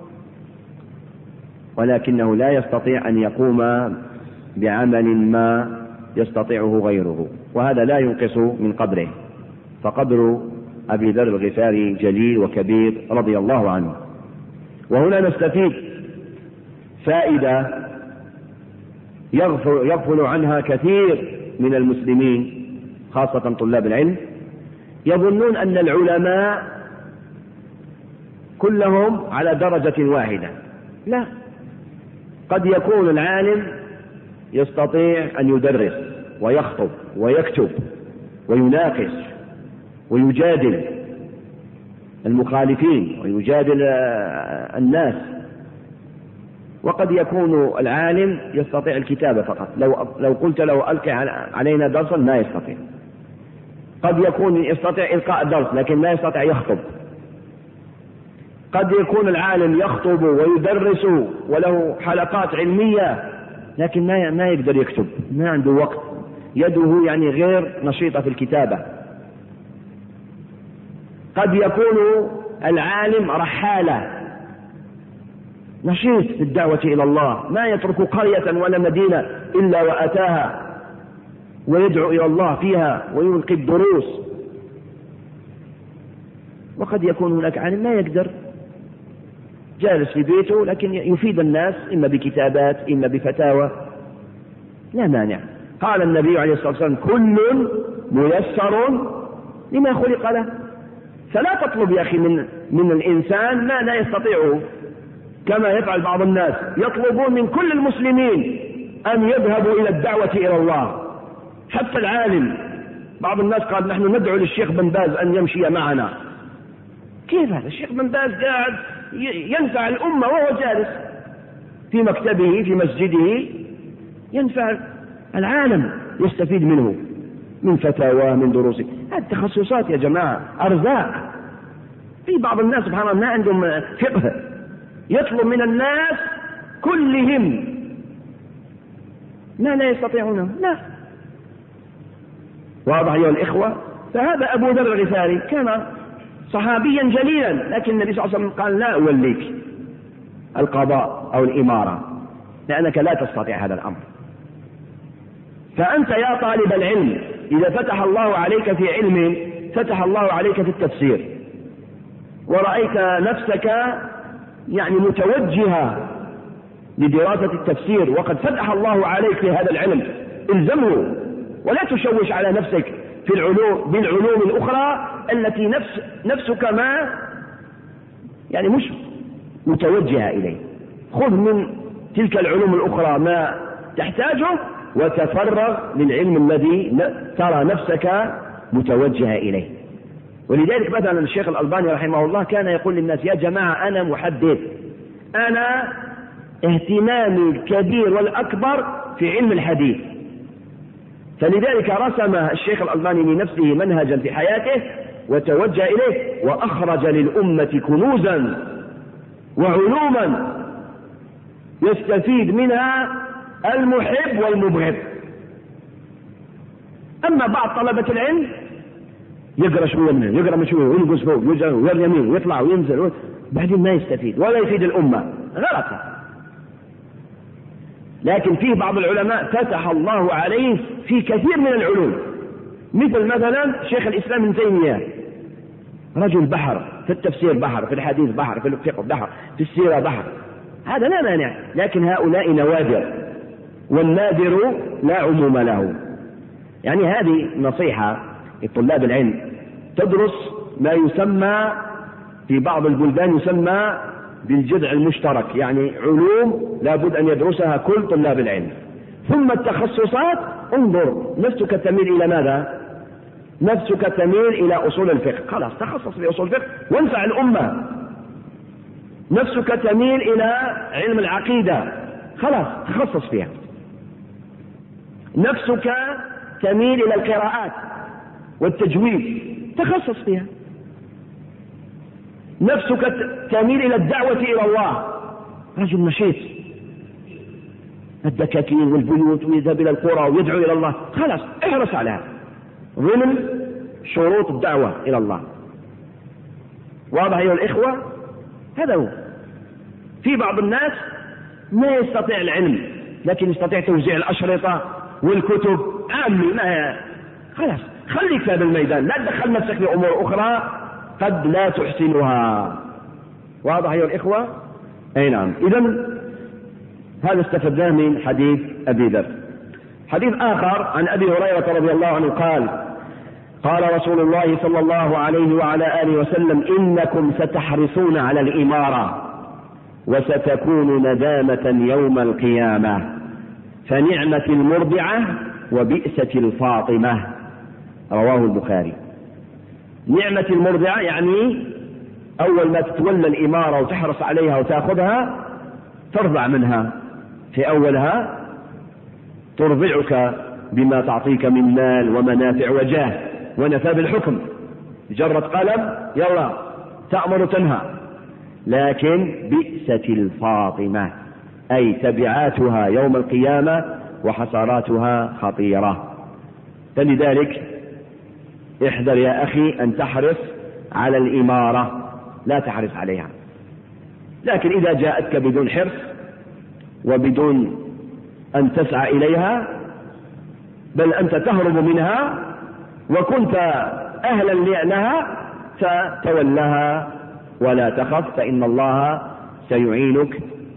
ولكنه لا يستطيع أن يقوم بعمل ما يستطيعه غيره، وهذا لا ينقص من قدره، فقدر أبي ذر الغفاري جليل وكبير رضي الله عنه. وهنا نستفيد فائدة يغفل عنها كثير من المسلمين خاصة طلاب العلم. يظنون أن العلماء كلهم على درجة واحدة. لا، قد يكون العالم يستطيع أن يدرس ويخطب ويكتب ويناقش ويجادل المخالفين ويجادل الناس، وقد يكون العالم يستطيع الكتابة فقط، لو قلت له ألقي علينا درسا ما يستطيع. قد يكون يستطيع إلقاء درس لكن ما يستطيع يخطب. قد يكون العالم يخطب ويدرس وله حلقات علمية لكن ما يقدر يكتب، ما عنده وقت، يده يعني غير نشيطة في الكتابة. قد يكون العالم رحالة نشيط في الدعوة إلى الله، ما يترك قرية ولا مدينة إلا وأتاها ويدعو إلى الله فيها ويلقي الدروس. وقد يكون هناك عالم ما يقدر، جالس في بيته لكن يفيد الناس إما بكتابات إما بفتاوى، لا مانع. قال النبي عليه الصلاة والسلام كل ميسر لما خلق له. فلا تطلب يا أخي من الإنسان ما لا يستطيعه، كما يفعل بعض الناس، يطلبون من كل المسلمين أن يذهبوا إلى الدعوة إلى الله، حتى العالم. بعض الناس قال نحن ندعو للشيخ بن باز أن يمشي معنا. كيف هذا؟ الشيخ بن باز قاعد ينفع الأمة وهو جالس في مكتبه في مسجده، ينفع العالم، يستفيد منه من فتاوى من دروسه. هذه التخصصات يا جماعة أرزاق. في بعض الناس سبحان الله ما عندهم فقه، يطلب من الناس كلهم ما لا يستطيعونه. لا، واضح أيها الإخوة؟ فهذا أبو ذر الغفاري كان صحابيا جليلا، لكن النبي صلى الله عليه وسلم قال لا أوليك القضاء أو الإمارة لأنك لا تستطيع هذا الأمر. فأنت يا طالب العلم إذا فتح الله عليك في علم، فتح الله عليك في التفسير، ورأيت نفسك يعني متوجها لدراسة التفسير وقد فتح الله عليك في هذا العلم، الزمه ولا تشوش على نفسك في بالعلوم الأخرى التي نفسك ما يعني مش متوجهة إليه. خذ من تلك العلوم الأخرى ما تحتاجه وتفرغ للعلم الذي ترى نفسك متوجهة إليه. ولذلك مثلا الشيخ الألباني رحمه الله كان يقول للناس يا جماعة أنا محدث، أنا اهتمامي الكبير والأكبر في علم الحديث. فلذلك رسم الشيخ الألباني لنفسه منهجا في حياته وتوجه إليه، وأخرج للأمة كنوزا وعلوما يستفيد منها المحب والمبغض. أما بعض طلبة العلم يقرأ شوية منه، يقرأ من شوية وينقص فوق ويرجع يمين ويطلع وينزل بعدين ما يستفيد ولا يفيد الأمة، غلط. لكن فيه بعض العلماء فتح الله عليه في كثير من العلوم، مثلا شيخ الإسلام ابن تيمية، رجل بحر في التفسير، بحر في الحديث، بحر في الفقه، بحر في السيرة، بحر، هذا لا مانع. لكن هؤلاء نوادر، والنادر لا عموم له. يعني هذه نصيحة لطلاب العلم، تدرس ما يسمى في بعض البلدان يسمى بالجذع المشترك، يعني علوم لابد أن يدرسها كل طلاب العلم. ثم التخصصات، انظر نفسك تميل إلى ماذا؟ نفسك تميل إلى أصول الفقه، خلاص تخصص في أصول الفقه وانفع الأمة. نفسك تميل إلى علم العقيدة، خلاص تخصص فيها. نفسك تميل إلى القراءات والتجويد، تخصص فيها. نفسك تميل إلى الدعوة إلى الله، رجل نشيط، الدكاكين والبيوت ويذهب إلى القرى ويدعو إلى الله، خلاص احرص على هذا ضمن شروط الدعوة إلى الله. واضح أيها الإخوة؟ هذا هو. في بعض الناس ما يستطيع العلم لكن يستطيع توزيع الأشرطة والكتب، عامي ما خلاص خليك في هذا الميدان، لا تدخل نفسك في أمور أخرى قد لا تحسنها. واضح أيها الإخوة؟ أي نعم. إذن هذا استفدناه من حديث أبي ذر. حديث آخر عن أبي هريرة رضي الله عنه قال: قال رسول الله صلى الله عليه وعلى آله وسلم: إنكم ستحرصون على الإمارة وستكون ندامة يوم القيامة، فنعمة المرضعة وبئسة الفاطمة. رواه البخاري. نعمة المرضعة يعني أول ما تتولى الإمارة وتحرص عليها وتأخذها ترضع منها في أولها، ترضعك بما تعطيك من مال ومنافع وجاه ونفاذ الحكم، جرة قلم يلا تأمر تنهى. لكن بئسة الفاطمة أي تبعاتها يوم القيامة وحسراتها خطيرة. فلذلك احذر يا أخي أن تحرص على الإمارة، لا تحرص عليها. لكن إذا جاءتك بدون حرص وبدون أن تسعى إليها، بل أنت تهرب منها وكنت أهلا لها، فتولها ولا تخف، فإن الله سيعينك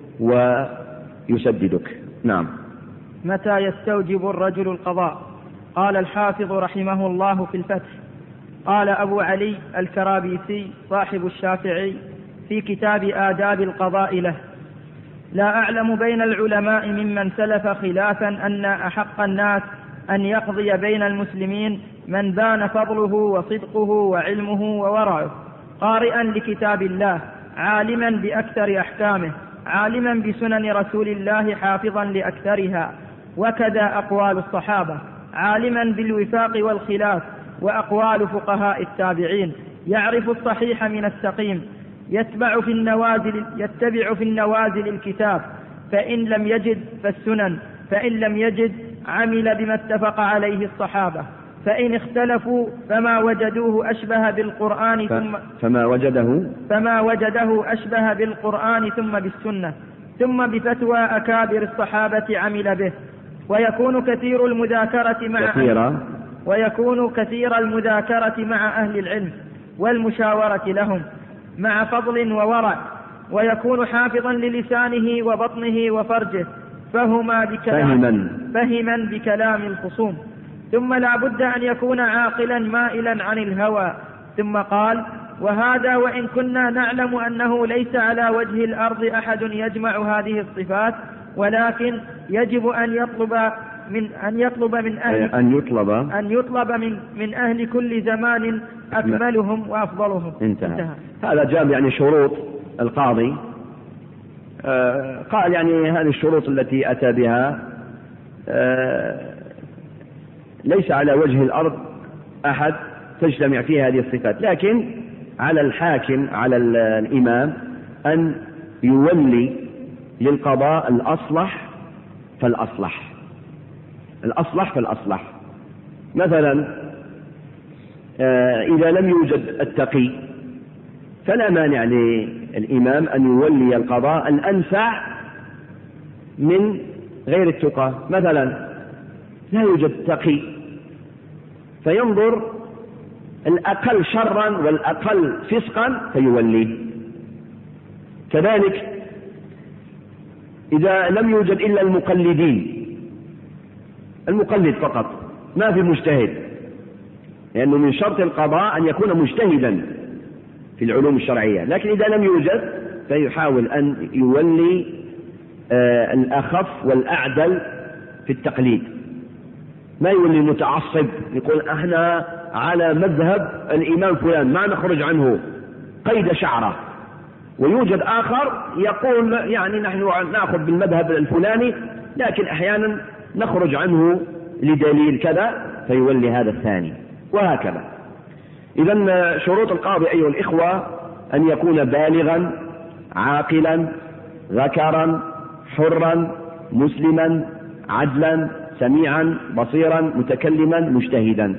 ويسددك. نعم. متى يستوجب الرجل القضاء؟ قال الحافظ رحمه الله في الفتح: قال أبو علي الكرابيسي صاحب الشافعي في كتاب آداب القضاء له: لا أعلم بين العلماء ممن سلف خلافا أن أحق الناس أن يقضي بين المسلمين من بان فضله وصدقه وعلمه وورعه، قارئا لكتاب الله عالما بأكثر أحكامه، عالما بسنن رسول الله حافظا لأكثرها، وكذا أقوال الصحابة، عالما بالوفاق والخلاف وأقوال فقهاء التابعين، يعرف الصحيح من السقيم، يتبع في النوازل الكتاب، فإن لم يجد فالسنن، فإن لم يجد عمل بما اتفق عليه الصحابة، فإن اختلفوا فما وجدوه أشبه بالقرآن فما وجده أشبه بالقرآن ثم بالسنة، ثم بفتوى أكابر الصحابة عمل به. ويكون كثير المذاكرة مع أهل العلم والمشاورة لهم مع فضل وورع، ويكون حافظا للسانه وبطنه وفرجه، فهما بكلام الخصوم. ثم لا بد أن يكون عاقلا مائلا عن الهوى. ثم قال: وهذا وإن كنا نعلم أنه ليس على وجه الأرض أحد يجمع هذه الصفات، ولكن يجب أن يطلب من أهل كل زمان أكملهم وأفضلهم. انتهى. هذا جاب يعني شروط القاضي. قال يعني هذه الشروط التي أتى بها ليس على وجه الأرض أحد تجتمع فيها هذه الصفات، لكن على الحاكم على الإمام أن يولي للقضاء الأصلح فالأصلح. مثلا إذا لم يوجد التقي فلا مانع للإمام أن يولي القضاء الأنفع من غير التقى. مثلا لا يوجد تقي فينظر الأقل شرا والأقل فسقا فيوليه. كذلك إذا لم يوجد إلا المقلد فقط، ما في مجتهد، لأنه من شرط القضاء أن يكون مجتهدا في العلوم الشرعية، لكن إذا لم يوجد فيحاول أن يولي الأخف والأعدل في التقليد، ما يولي متعصب يقول احنا على مذهب الإمام فلان ما نخرج عنه قيد شعره، ويوجد آخر يقول يعني نحن نأخذ بالمذهب الفلاني لكن أحيانا نخرج عنه لدليل كذا فيولي هذا الثاني، وهكذا. إذن شروط القاضي أيها الإخوة أن يكون بالغا عاقلا ذكرا حرا مسلما عدلا سميعا بصيرا متكلما مجتهدا.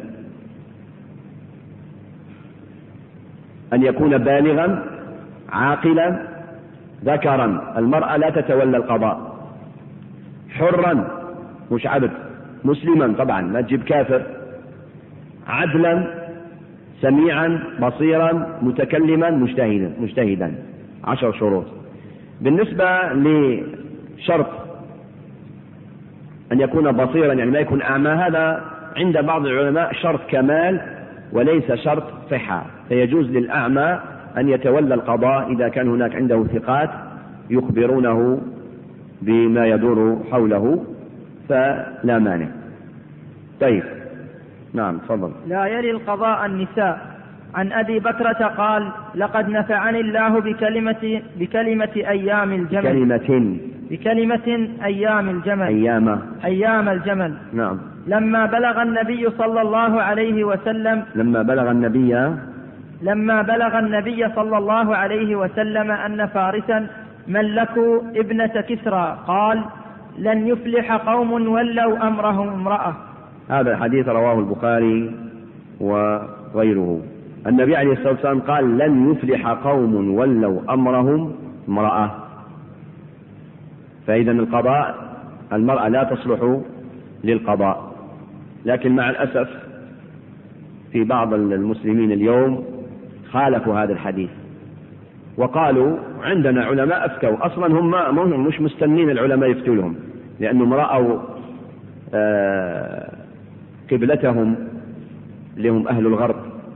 أن يكون بالغا عاقلا ذكرا، المرأة لا تتولى القضاء، حرا مش عبد، مسلما طبعا لا تجيب كافر، عدلا سميعا بصيرا متكلما مجتهدا. 10 شروط. بالنسبة لشرط أن يكون بصيرا يعني ما يكون أعمى، هذا عند بعض العلماء شرط كمال وليس شرط صحة، فيجوز للأعمى أن يتولى القضاء إذا كان هناك عنده ثقات يخبرونه بما يدور حوله فلا مانع. طيب نعم تفضل. لا يلي القضاء النساء. عن أبي بكرة قال: لقد نفعني الله بكلمة أيام الجمل. بكلمة أيام الجمل. نعم. لما بلغ النبي صلى الله عليه وسلم صلى الله عليه وسلم أن فارسا ملكوا ابنة كسرى قال: لن يفلح قوم ولوا أمرهم امرأة. هذا الحديث رواه البخاري وغيره. النبي عليه الصلاة والسلام قال: لن يفلح قوم ولوا أمرهم امرأة. فإذا القضاء المرأة لا تصلح للقضاء، لكن مع الأسف في بعض المسلمين اليوم خالفوا هذا الحديث وقالوا عندنا علماء أفتوا، أصلا هم مش مستنين العلماء يفتوا لهم، لأنهم رأوا قبلتهم لهم أهل الغرب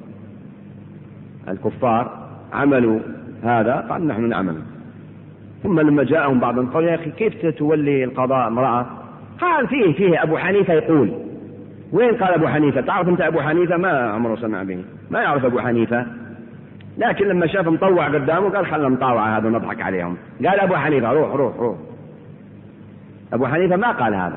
الكفار عملوا هذا، قال نحن نعمل. ثم لما جاءهم بعض قالوا: يا أخي كيف تولي القضاء امرأة؟ قال فيه أبو حنيفة يقول. وين قال أبو حنيفة؟ تعرف أنت أبو حنيفة؟ ما عمره سمع به، ما يعرف أبو حنيفة. لكن لما شاف مطوع قدامه قال خلنا مطاوع هذا نضحك عليهم. قال أبو حنيفة روح روح روح. أبو حنيفة ما قال هذا.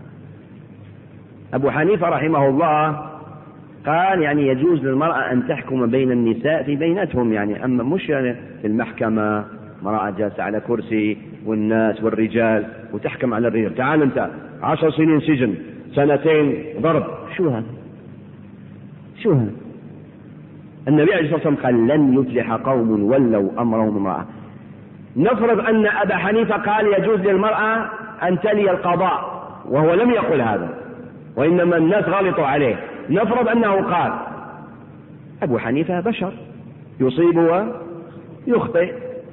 أبو حنيفة رحمه الله قال يعني يجوز للمرأة أن تحكم بين النساء في بينتهم، يعني أما مش يعني في المحكمة امرأة جالسة على كرسي والناس والرجال وتحكم على الرجال، تعال أنت 10 سنين سجن 2 ضرب. شو هذا؟ شو هذا؟ النبي عليه الصلاة والسلام قال لن يفلح قوم ولوا أمرهم امرأة. نفرض أن أبا حنيفة قال يجوز للمرأة أن تلي القضاء وهو لم يقل هذا، وإنما الناس غلطوا عليه. نفرض أنه قال. أبو حنيفة بشر يصيب ويخطئ،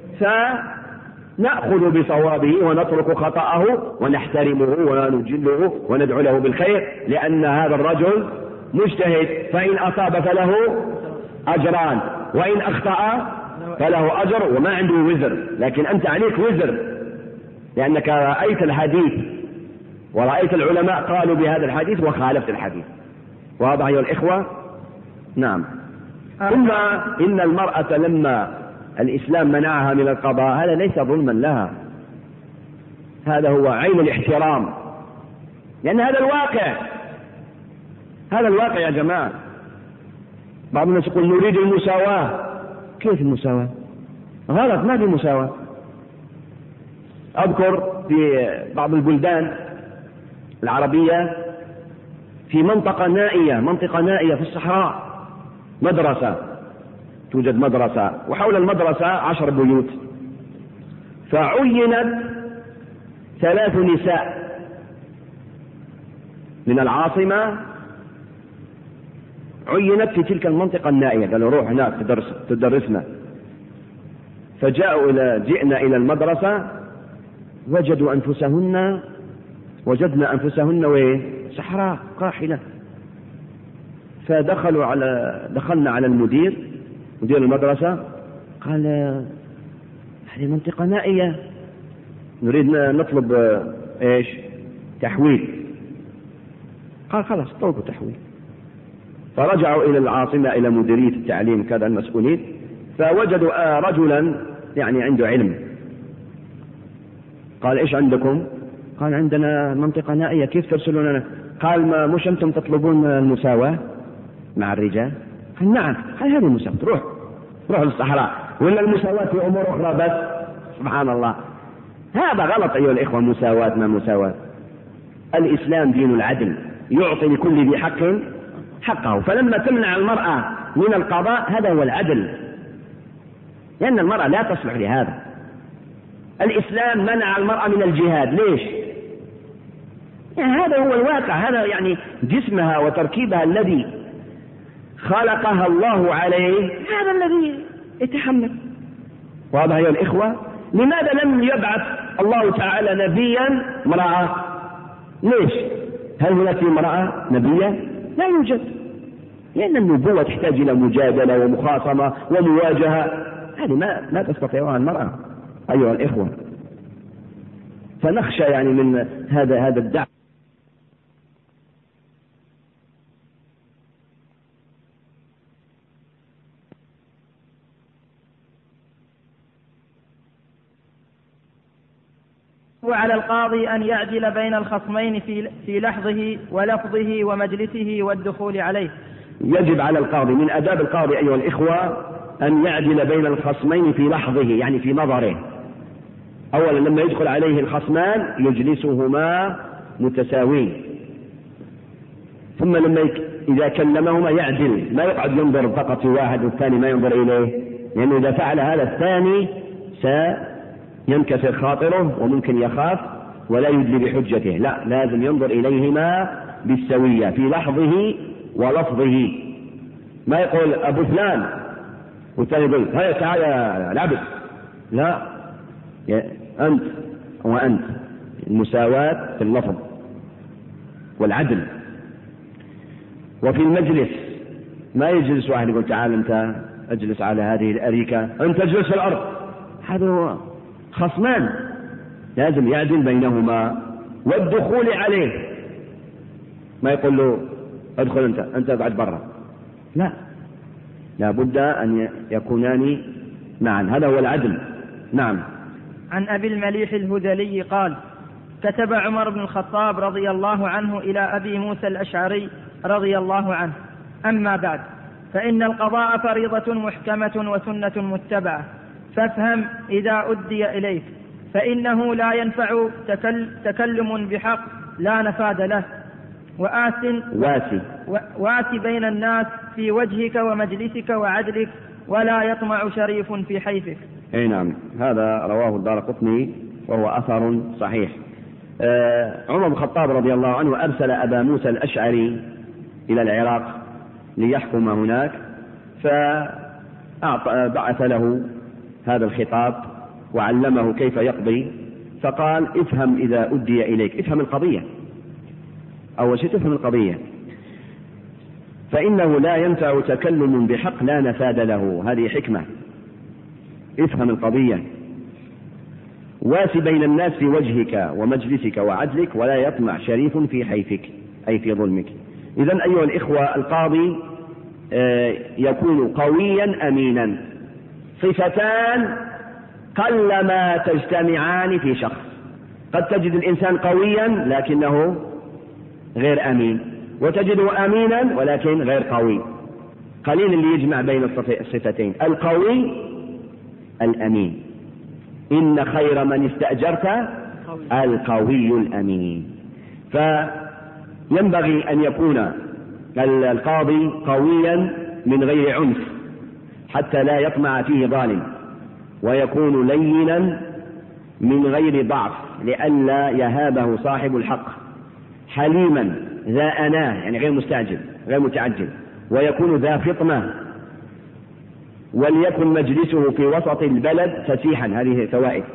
فنأخذ بصوابه ونترك خطأه ونحترمه ونجله وندعو له بالخير، لأن هذا الرجل مجتهد، فإن أصاب فله أجران وإن أخطأ فله أجر وما عنده وزر. لكن أنت عليك وزر لأنك رأيت الحديث ورأيت العلماء قالوا بهذا الحديث وخالفت الحديث. واضح أيها الإخوة؟ نعم. ثم إن المرأة لما الإسلام منعها من القضاء هذا ليس ظلما لها، هذا هو عين الاحترام، لأن هذا الواقع. هذا الواقع يا جماعة. بعض الناس يقول نريد المساواة. كيف المساواة؟ غلط، ما في مساواة. أذكر في بعض البلدان العربية في منطقة نائية في الصحراء مدرسة، توجد مدرسة وحول المدرسة 10 بيوت، فعينت 3 نساء من العاصمة، عينت في تلك المنطقة النائية، قالوا روح هناك تدرسنا. جئنا إلى المدرسة وجدنا أنفسهن صحراء قاحلة. دخلنا على مدير المدرسة، قال هذه منطقة نائية نريد نطلب تحويل. قال خلاص طلبوا تحويل. فرجعوا إلى العاصمة إلى مديرية التعليم كذا المسؤولين، فوجدوا رجلا يعني عنده علم. قال إيش عندكم؟ قال عندنا منطقة نائية، كيف ترسلوننا؟ قال ما مش أنتم تطلبون المساواة مع الرجال؟ قال نعم. قال هذه المساواة، روح للصحراء، ولا المساواة في أمور أخرى بس. سبحان الله، هذا غلط أيها الإخوة. مساواة ما مساواة. الإسلام دين العدل، يعطي لكل ذي حق حقه. فلما تمنع المرأة من القضاء هذا هو العدل، لأن المرأة لا تصلح لهذا. الإسلام منع المرأة من الجهاد. ليش؟ يعني هذا هو الواقع، هذا يعني جسمها وتركيبها الذي خلقها الله عليه، هذا الذي يتحمل. واضح يا الإخوة؟ لماذا لم يبعث الله تعالى نبيا امرأة؟ ليش؟ هل هناك امرأة نبية؟ لا يوجد، لأن النبوة تحتاج إلى مجادلة ومخاصمة ومواجهة، هذه ما تستطيعها المرأة أيها الإخوة. فنخشى يعني من هذا الدعم. وعلى القاضي أن يعدل بين الخصمين في لحظه ولفظه ومجلسه والدخول عليه. يجب على القاضي، من آداب القاضي أيها الإخوة أن يعدل بين الخصمين في لحظه، يعني في نظره. أولا لما يدخل عليه الخصمان يجلسهما متساوين، ثم لما إذا كلمهما يعدل، ما يقعد ينظر فقط في واحد والثاني ما ينظر إليه، لأنه إذا فعل هذا الثاني سينكسر خاطره وممكن يخاف ولا يدلي بحجته. لا، لازم ينظر إليهما بالسوية في لحظه ولفظه. ما يقول أبو فلان والثاني يقول هيا تعال يا العبد، لا، أنت وأنت. المساواة في اللفظ والعدل. وفي المجلس ما يجلس واحد يقول تعال أنت أجلس على هذه الأريكة، أنت أجلس في الأرض. هذا خصمان، لازم يعدل بينهما. والدخول عليه ما يقول له ادخل أنت اقعد برا، لا، لا بد أن يكونان معا، هذا هو العدل. نعم. عن أبي المليح الهذلي قال: كتب عمر بن الخطاب رضي الله عنه إلى أبي موسى الأشعري رضي الله عنه: أما بعد، فإن القضاء فريضة محكمة وسنة متبعة، فافهم إذا أدي إليك، فإنه لا ينفع تكلم بحق لا نفاد له، وآت بين الناس في وجهك ومجلسك وعدلك، ولا يطمع شريف في حيثك. أي نعم، هذا رواه الدارقطني وهو أثر صحيح. عمر بن الخطاب رضي الله عنه أرسل أبا موسى الأشعري إلى العراق ليحكم هناك، فبعث له هذا الخطاب وعلمه كيف يقضي، فقال: افهم إذا أدي إليك، افهم القضية، أول شيء تفهم القضية، فإنه لا ينفع تكلم بحق لا نفاد له، هذه حكمة، افهم القضية. واس بين الناس في وجهك ومجلسك وعدلك، ولا يطمع شريف في حيفك، أي في ظلمك. إذن أيها الإخوة، القاضي يكون قويا أمينا، صفتان قلما تجتمعان في شخص. قد تجد الإنسان قويا لكنه غير أمين، وتجده أمينا ولكن غير قوي. قليل اللي يجمع بين الصفتين، القوي الأمين. إن خير من استأجرت القوي الأمين. فينبغي أن يكون القاضي قويا من غير عنف حتى لا يطمع فيه ظالم، ويكون لينا من غير ضعف لئلا يهابه صاحب الحق، حليما ذا أناه يعني غير مستعجل غير متعجل، ويكون ذا فطنة، وليكن مجلسه في وسط البلد فسيحا، هذه فوائد.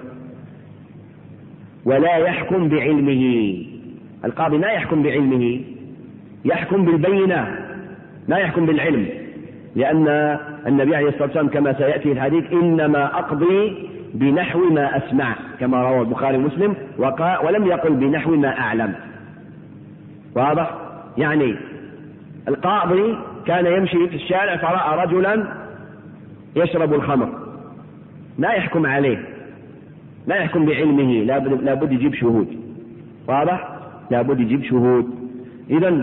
ولا يحكم بعلمه، القاضي لا يحكم بعلمه، يحكم بالبينة، لا يحكم بالعلم، لأن النبي عليه الصلاة والسلام كما سيأتي في الحديث: إنما أقضي بنحو ما أسمع، كما رواه البخاري ومسلم، ولم يقل بنحو ما أعلم. واضح؟ يعني القاضي كان يمشي في الشارع فرأى رجلا يشرب الخمر، لا يحكم عليه، لا يحكم بعلمه، لا بد يجيب شهود. واضح؟ لا بد يجيب شهود. إذن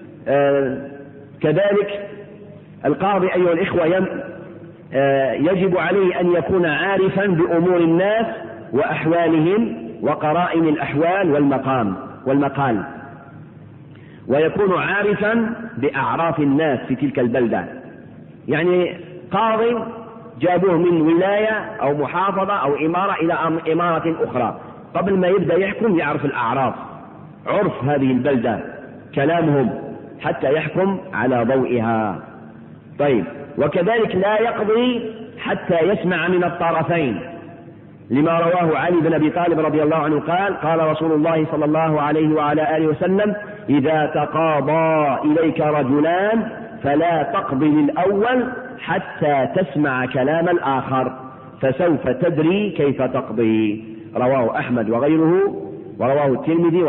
كذلك القاضي أيها الإخوة يجب عليه أن يكون عارفا بأمور الناس وأحوالهم وقرائن الأحوال والمقال، ويكون عارفا بأعراف الناس في تلك البلدة. يعني قاضي جابوه من ولاية أو محافظة أو إمارة إلى إمارة أخرى، قبل ما يبدأ يحكم يعرف الأعراف، عرف هذه البلدة، كلامهم، حتى يحكم على ضوئها. طيب، وكذلك لا يقضي حتى يسمع من الطرفين، لما رواه علي بن أبي طالب رضي الله عنه قال رسول الله صلى الله عليه وعلى آله وسلم: إذا تقاضى إليك رجلان فلا تقضي للأول حتى تسمع كلام الآخر، فسوف تدري كيف تقضي. رواه أحمد وغيره، ورواه الترمذي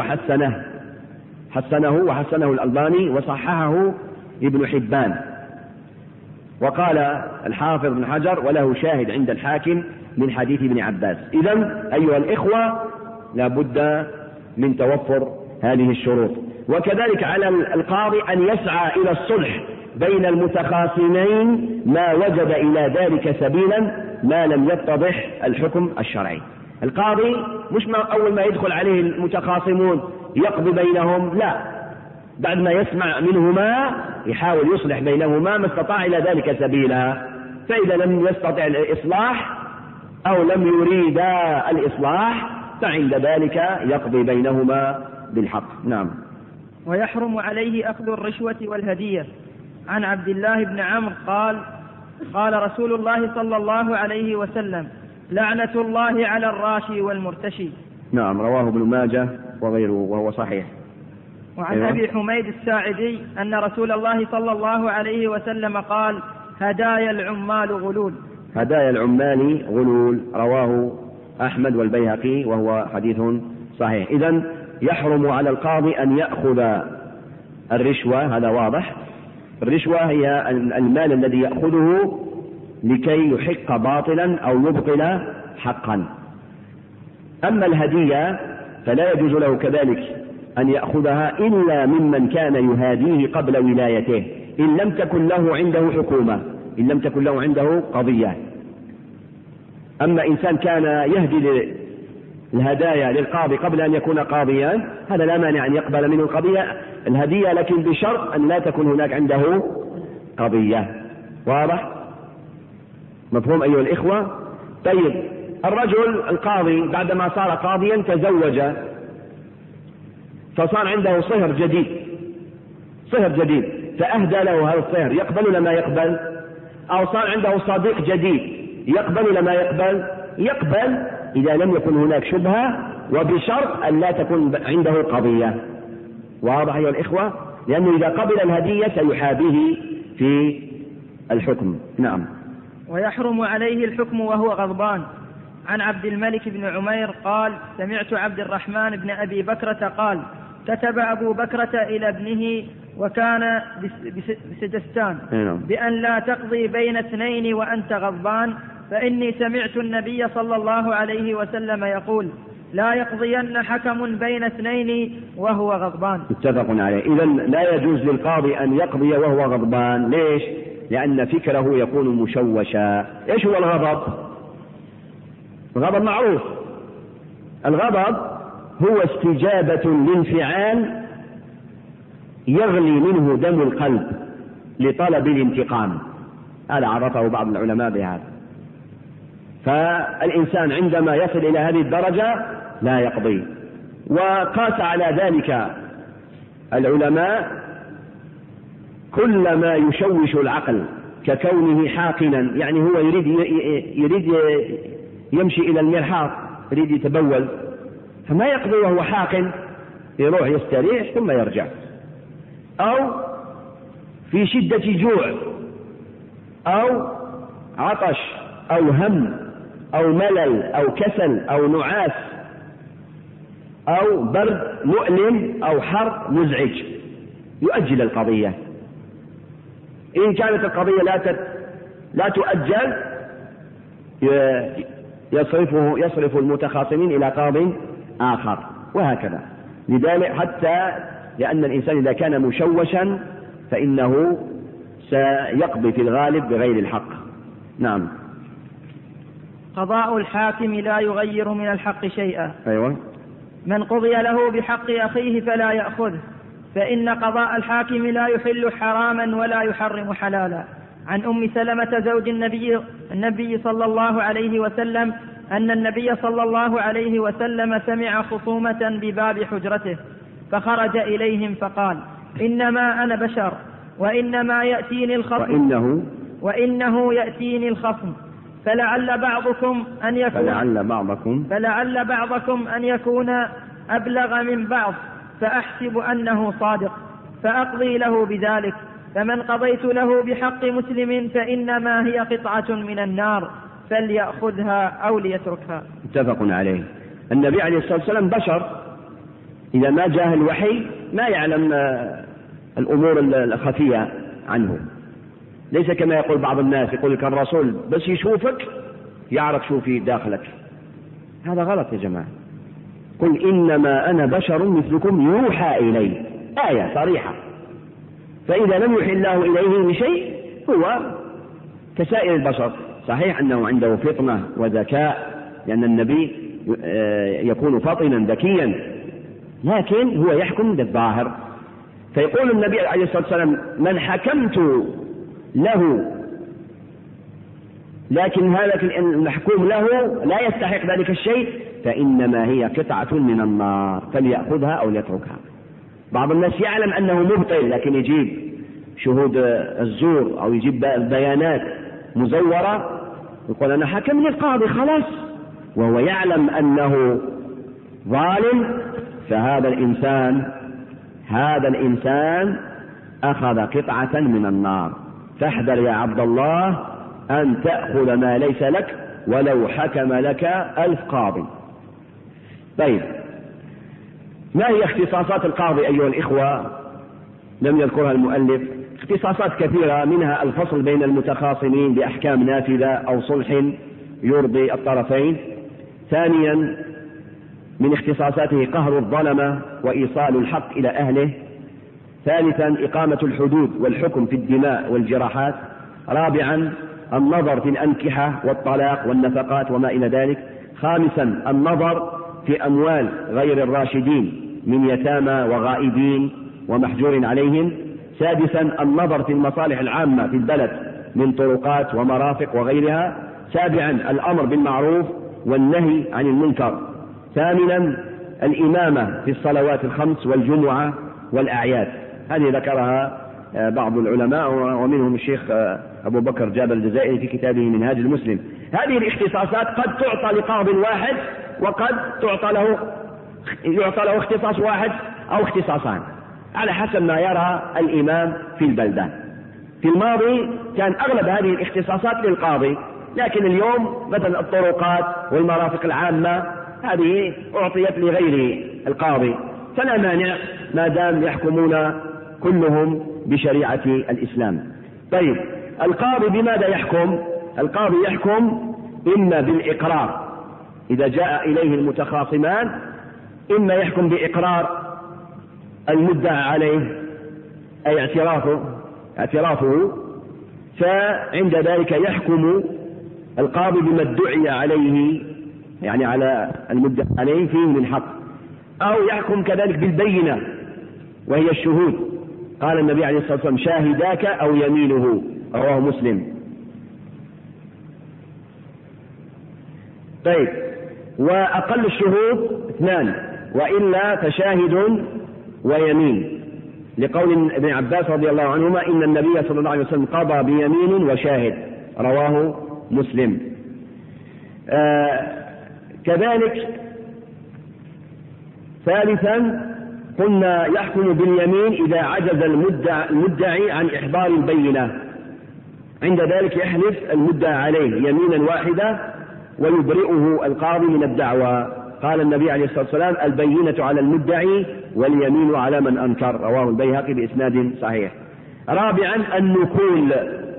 وحسنه الألباني وصححه ابن حبان. وقال الحافظ ابن حجر: وله شاهد عند الحاكم من حديث ابن عباس. إذن أيها الإخوة، لا بد من توفر هذه الشروط. وكذلك على القاضي أن يسعى إلى الصلح بين المتخاصمين ما وجد إلى ذلك سبيلا ما لم يتضح الحكم الشرعي. القاضي مش أول ما يدخل عليه المتخاصمون يقضي بينهم، لا، بعد ما يسمع منهما يحاول يصلح بينهما ما استطاع إلى ذلك سبيلا. فإذا لم يستطع الإصلاح أو لم يريد الإصلاح فعند ذلك يقضي بينهما بالحق. نعم. ويحرم عليه أخذ الرشوة والهدية. عن عبد الله بن عمرو قال رسول الله صلى الله عليه وسلم: لعنة الله على الراشي والمرتشي. نعم، رواه ابن ماجه وغيره وهو صحيح. وعن أبي حميد الساعدي أن رسول الله صلى الله عليه وسلم قال: هدايا العمال غلول. هدايا العمال غلول، رواه أحمد والبيهقي وهو حديث صحيح. إذن يحرم على القاضي أن يأخذ الرشوة، هذا واضح، الرشوة هي المال الذي يأخذه لكي يحق باطلا أو يبطل حقا. أما الهدية فلا يجوز له كذلك أن يأخذها إلا ممن كان يهاديه قبل ولايته، إن لم تكن له عنده حكومة، إن لم تكن له عنده قضية. أما إنسان كان يهدي الهدايا للقاضي قبل أن يكون قاضيا، هذا لا مانع أن يقبل منه الهدية، لكن بشرط أن لا تكون هناك عنده قضية. واضح؟ مفهوم أيها الإخوة؟ طيب، الرجل القاضي بعدما صار قاضيا تزوج، فصار عنده صهر جديد، فأهدى له هذا الصهر، يقبل ولا ما يقبل؟ أو صار عنده صديق جديد، يقبل ولا ما يقبل؟ يقبل إذا لم يكن هناك شبهة، وبشرط أن لا تكون عنده قضية. واضح أيها الإخوة؟ لأنه إذا قبل الهدية سيحابيه في الحكم. نعم. ويحرم عليه الحكم وهو غضبان. عن عبد الملك بن عمير قال: سمعت عبد الرحمن بن أبي بكرة قال: كتب أبو بكرة إلى ابنه وكان بسجستان بأن لا تقضي بين اثنين وأنت غضبان، فإني سمعت النبي صلى الله عليه وسلم يقول: لا يقضين حكم بين اثنين وهو غضبان. متفق عليه. إذن لا يجوز للقاضي أن يقضي وهو غضبان. ليش؟ لأن فكره يكون مشوشا. إيش هو الغضب؟ الغضب معروف. الغضب هو استجابة لانفعال يغلي منه دم القلب لطلب الانتقام. هذا عرفه بعض العلماء بهذا. فالإنسان عندما يصل إلى هذه الدرجة لا يقضي. وقاس على ذلك العلماء كل ما يشوش العقل ككونه حاقنا، يعني هو يريد يمشي إلى المرحاض، يريد يتبول، فما يقضي وهو حاقن، يروح يستريح ثم يرجع. أو في شدة جوع أو عطش أو هم أو ملل أو كسل أو نعاس أو برد مؤلم أو حر مزعج، يؤجل القضية. إن كانت القضية لا تؤجل يصرف المتخاصمين إلى قاض آخر، وهكذا. لذلك حتى لأن الإنسان إذا كان مشوشا فإنه سيقضي في الغالب بغير الحق. نعم. قضاء الحاكم لا يغير من الحق شيئا. أيوة. من قضي له بحق أخيه فلا يأخذه، فإن قضاء الحاكم لا يحل حراما ولا يحرم حلالا. عن أم سلمة زوج النبي صلى الله عليه وسلم أن النبي صلى الله عليه وسلم سمع خصومة بباب حجرته، فخرج إليهم فقال: إنما أنا بشر وإنما يأتيني الخصم وإنه يأتيني الخصم، فلعل بعضكم أن يكون أبلغ من بعض، فأحسب أنه صادق فأقضي له بذلك، فمن قضيت له بحق مسلم فإنما هي قطعة من النار فليأخذها أو ليتركها. متفق عليه. النبي عليه الصلاة والسلام بشر، إذا ما جاء الوحي ما يعلم الأمور الخفية عنه، ليس كما يقول بعض الناس، يقول لك الرسول بس يشوفك يعرف شو في داخلك. هذا غلط يا جماعة. قل إنما أنا بشر مثلكم يوحى إلي، آية صريحة. فإذا لم يوحي الله إليه بشيء هو كسائر البشر. صحيح أنه عنده فطنة وذكاء، لأن النبي يكون فطنا ذكيا، لكن هو يحكم بالظاهر. فيقول النبي عليه الصلاة والسلام: من حكمت له لكن هذا المحكوم له لا يستحق ذلك الشيء فإنما هي قطعة من النار فليأخذها أو ليتركها. بعض الناس يعلم أنه مبطل لكن يجيب شهود الزور أو يجيب بيانات مزورة، يقول أنا حكمني القاضي خلاص، وهو يعلم أنه ظالم. فهذا الإنسان أخذ قطعة من النار. فاحذر يا عبد الله أن تأخذ ما ليس لك ولو حكم لك 1000 قاضي. طيب، ما هي اختصاصات القاضي أيها الإخوة؟ لم يذكرها المؤلف. اختصاصات كثيرة، منها الفصل بين المتخاصمين بأحكام نافذة أو صلح يرضي الطرفين. ثانيا من اختصاصاته قهر الظلمة وإيصال الحق إلى أهله. ثالثا إقامة الحدود والحكم في الدماء والجراحات. رابعا النظر في الأنكحة والطلاق والنفقات وما إلى ذلك. خامسا النظر في أموال غير الراشدين من يتامى وغائبين ومحجور عليهم. سادسا النظر في المصالح العامة في البلد من طرقات ومرافق وغيرها. سابعا الأمر بالمعروف والنهي عن المنكر. ثامنا الإمامة في الصلوات الخمس والجمعة والأعياد. هذه ذكرها بعض العلماء ومنهم الشيخ أبو بكر جابر الجزائري في كتابه منهاج المسلم. هذه الاختصاصات قد تعطى لقاض واحد وقد يعطى له اختصاص واحد أو اختصاصان على حسب ما يرى الإمام في البلدة. في الماضي كان أغلب هذه الاختصاصات للقاضي، لكن اليوم مثلا الطرقات والمرافق العامة هذه أعطيت لغير القاضي، فلا مانع ما دام يحكمون كلهم بشريعة الإسلام. طيب القاضي بماذا يحكم؟ القاضي يحكم إما بالإقرار إذا جاء إليه المتخاصمان، إما يحكم بإقرار المدعى عليه أي اعترافه، فعند ذلك يحكم القاضي بما ادعي عليه، يعني على المدعى عليه فيه من حق، أو يحكم كذلك بالبينة وهي الشهود. قال النبي عليه الصلاة والسلام شاهداك أو يمينه، رواه مسلم. طيب وأقل الشهود 2 وإلا فشاهد ويمين، لقول ابن عباس رضي الله عنهما إن النبي صلى الله عليه وسلم قضى بيمين وشاهد، رواه مسلم. كذلك ثالثا قلنا يحكم باليمين إذا عجز المدعي عن إحضار البينة، عند ذلك يحلف المدعى عليه يمينا واحدة ويبرئه القاضي من الدعوى. قال النبي عليه الصلاة والسلام البينة على المدعي واليمين على من أنكر، رواه البيهقي بإسناد صحيح. رابعا النكول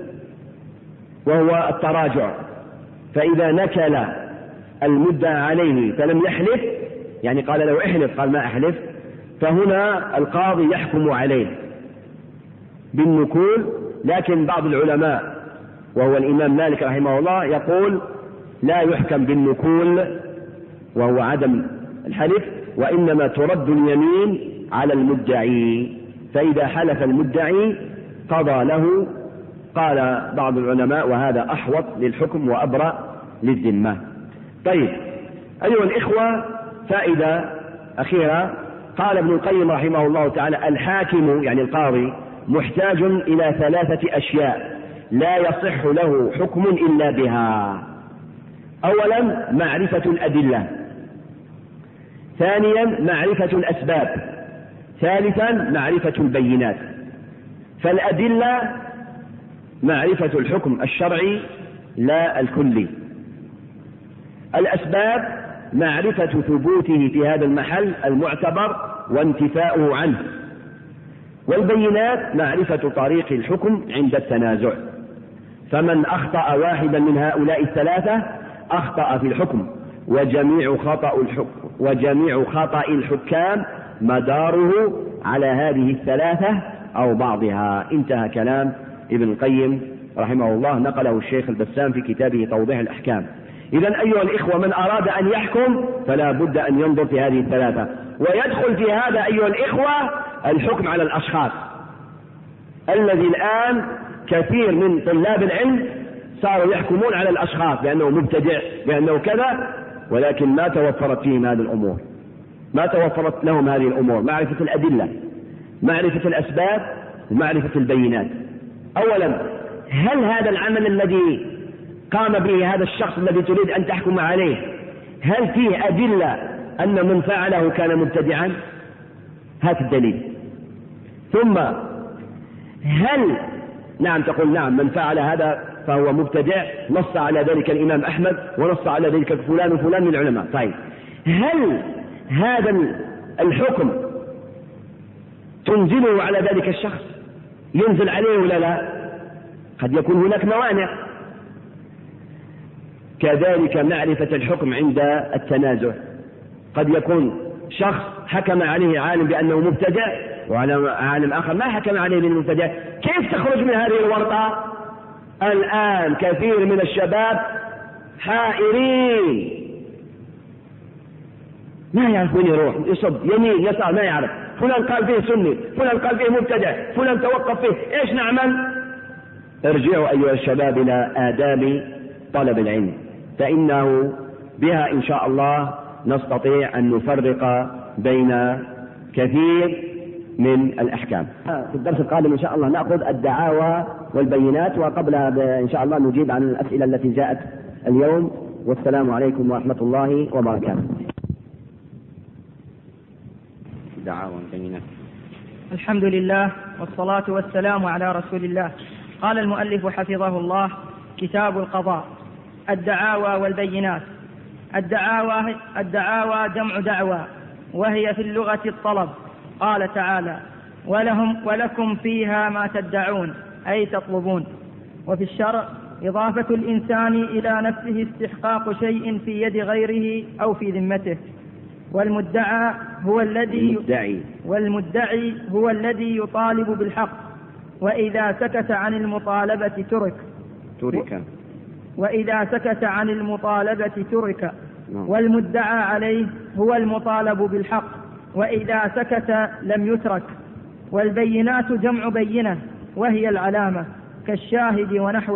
وهو التراجع، فإذا نكل المدعى عليه فلم يحلف، يعني قال له احلف قال ما أحلف، فهنا القاضي يحكم عليه بالنكول. لكن بعض العلماء وهو الإمام مالك رحمه الله يقول لا يحكم بالنكول وهو عدم الحلف، وإنما ترد اليمين على المدعي، فإذا حلف المدعي قضى له. قال بعض العلماء وهذا أحوط للحكم وأبرأ للذمة. طيب أيها الإخوة، فائدة أخيرة، قال ابن القيم رحمه الله تعالى الحاكم يعني القاضي محتاج إلى 3 أشياء لا يصح له حكم إلا بها. أولا معرفة الأدلة، ثانيا معرفة الأسباب، ثالثا معرفة البينات. فالأدلة معرفة الحكم الشرعي لا الكلي، الأسباب معرفة ثبوته في هذا المحل المعتبر وانتفاؤه عنه، والبينات معرفة طريق الحكم عند التنازع. فمن أخطأ واحدا من هؤلاء الثلاثة أخطأ في الحكم، وجميع خطأ الحكام مداره على هذه الثلاثة أو بعضها. انتهى كلام ابن القيم رحمه الله، نقله الشيخ البسام في كتابه توضيح الأحكام. إذن أيها الإخوة، من أراد أن يحكم فلا بد أن ينظر في هذه الثلاثة، ويدخل في هذا أيها الإخوة الحكم على الأشخاص، الذي الآن كثير من طلاب العلم صاروا يحكمون على الأشخاص بأنه مبتدع بأنه كذا، ولكن ما توفرت فيهم هذه الأمور، ما توفرت لهم هذه الأمور، معرفة الأدلة، معرفة الأسباب، ومعرفة البينات. أولا، هل هذا العمل الذي قام به هذا الشخص الذي تريد أن تحكم عليه هل فيه أدلة أن من فعله كان مبتدعا؟ هات الدليل. ثم هل نعم تقول نعم من فعل هذا فهو مبتدع، نص على ذلك الإمام أحمد ونص على ذلك فلان وفلان من العلماء. طيب هل هذا الحكم تنزله على ذلك الشخص؟ ينزل عليه ولا لا؟ قد يكون هناك موانع. كذلك معرفة الحكم عند التنازع، قد يكون شخص حكم عليه عالم بأنه مبتدع وعالم آخر ما حكم عليه بالمبتدع، كيف تخرج من هذه الورطة؟ الآن كثير من الشباب حائرين، ما يعرف وين يروح، يصب يمين يسار ما يعرف، فلان قال فيه سني، فلان قال فيه مبتدع، فلان توقف فيه، ايش نعمل؟ ارجعوا أيها الشباب إلى آداب طلب العلم، فإنه بها إن شاء الله نستطيع أن نفرق بين كثير من الأحكام. في الدرس القادم إن شاء الله نأخذ الدعاوى والبينات، وقبلها إن شاء الله نجيب عن الأسئلة التي جاءت اليوم. والسلام عليكم ورحمة الله وبركاته. دعاوى والبينات. الحمد لله والصلاة والسلام على رسول الله. قال المؤلف حفظه الله: كتاب القضاء. الدعاوى والبينات. الدعاوى جمع دعوى، وهي في اللغة الطلب. قال تعالى: ولكم فيها ما تدعون، أي تطلبون. وفي الشرع إضافة الإنسان إلى نفسه استحقاق شيء في يد غيره أو في ذمته. والمدعي هو الذي يطالب بالحق، وإذا سكت عن المطالبة ترك. والمدعى عليه هو المطالب بالحق، وإذا سكت لم يترك. والبينات جمع بينة، وهي العلامة كالشاهد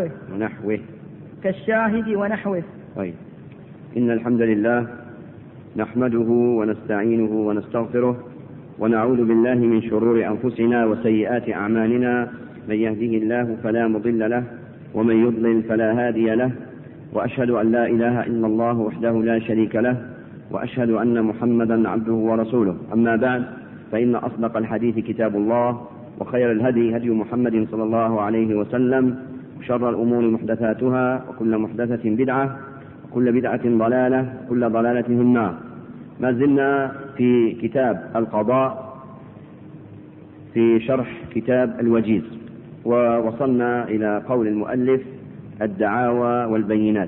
ونحوه. طيب، إن الحمد لله نحمده ونستعينه ونستغفره، ونعوذ بالله من شرور أنفسنا وسيئات أعمالنا، من يهده الله فلا مضل له، ومن يضلل فلا هادي له، وأشهد أن لا إله إلا الله وحده لا شريك له، وأشهد أن محمدا عبده ورسوله. أما بعد، فإن أصدق الحديث كتاب الله، وخير الهدي هدي محمد صلى الله عليه وسلم، وشر الأمور محدثاتها، وكل محدثة بدعة، وكل بدعة ضلالة، وكل ضلالة في النار. ما زلنا في كتاب القضاء في شرح كتاب الوجيز، ووصلنا إلى قول المؤلف: الدعاوى والبينات.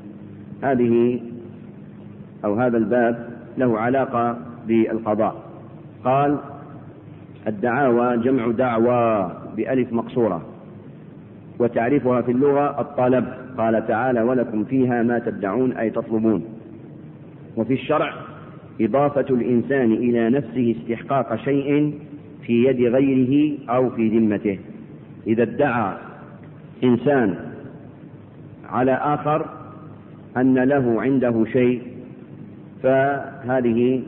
هذا الباب له علاقة بالقضاء. قال: الدعاوى جمع دعوى بألف مقصورة، وتعريفها في اللغة الطلب. قال تعالى: ولكم فيها ما تدعون، أي تطلبون. وفي الشرع إضافة الإنسان إلى نفسه استحقاق شيء في يد غيره أو في ذمته. إذا ادعى إنسان على آخر أن له عنده شيء، فهذه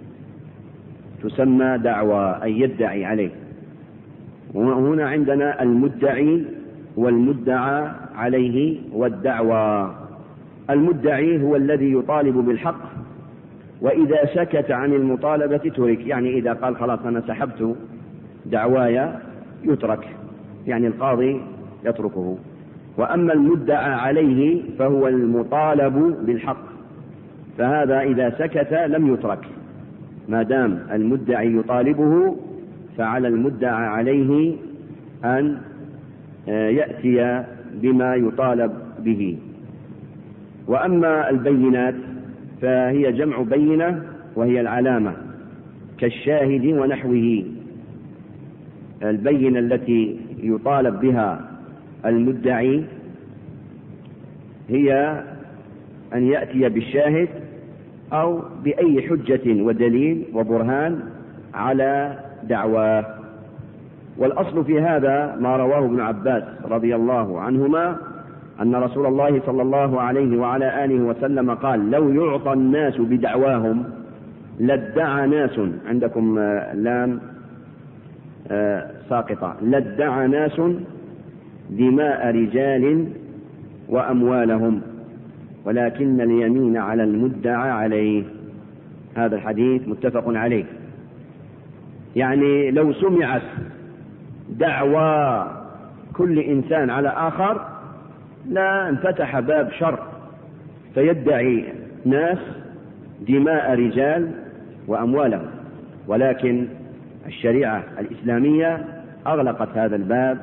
تسمى دعوى، أي يدعي عليه. وهنا عندنا المدعي والمدعى عليه والدعوى. المدعي هو الذي يطالب بالحق، وإذا سكت عن المطالبة ترك، يعني إذا قال خلاص أنا سحبت دعواي يترك، يعني القاضي يتركه. وأما المدعى عليه فهو المطالب بالحق، فهذا إذا سكت لم يترك، ما دام المدعي يطالبه فعلى المدعى عليه أن يأتي بما يطالب به. وأما البينات فهي جمع بينة، وهي العلامة كالشاهد ونحوه. البينة التي يطالب بها المدعي هي أن يأتي بالشاهد أو بأي حجة ودليل وبرهان على دعواه. والأصل في هذا ما رواه ابن عباس رضي الله عنهما أن رسول الله صلى الله عليه وعلى آله وسلم قال: لو يعطى الناس بدعواهم لادعى ناس، عندكم لام ساقطة، لادعى ناس دماء رجال وأموالهم، ولكن اليمين على المدعى عليه. هذا الحديث متفق عليه. يعني لو سمعت دعوى كل إنسان على آخر لا انفتح باب شر، فيدعي ناس دماء رجال وأموالهم. ولكن الشريعة الإسلامية أغلقت هذا الباب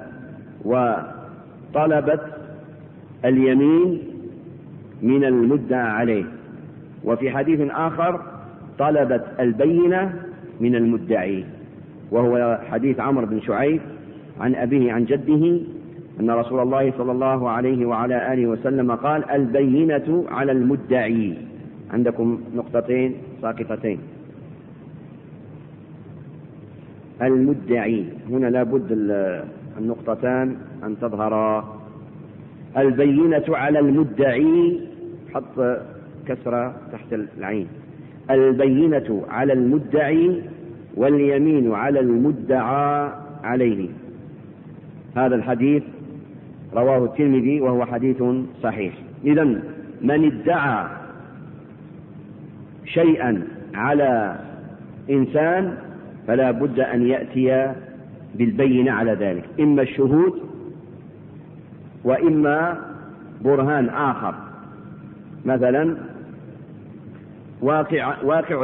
وطلبت اليمين من المدعى عليه، وفي حديث آخر طلبت البينة من المدعي، وهو حديث عمرو بن شعيب عن أبيه عن جده أن رسول الله صلى الله عليه وعلى آله وسلم قال: البينة على المدعي. عندكم نقطتين ساقطتين. المدعي هنا لابد النقطتان أن تظهرا. البينة على المدعي، حط كسرة تحت العين. البينة على المدعي واليمين على المدعى عليه. هذا الحديث رواه الترمذي وهو حديث صحيح. إذن من ادعى شيئا على إنسان فلا بد أن يأتي بالبينة على ذلك، إما الشهود وإما برهان آخر. مثلا واقع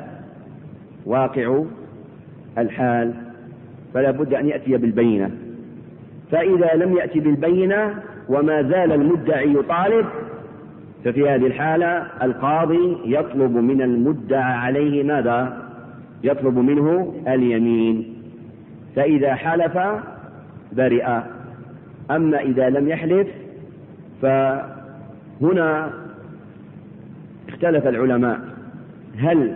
الحال فلا بد أن يأتي بالبينة، فإذا لم يأتي بالبينة وما زال المدعي يطالب، ففي هذه الحالة القاضي يطلب من المدعى عليه ماذا؟ يطلب منه اليمين، فإذا حلف برئ. أما إذا لم يحلف فهنا اختلف العلماء هل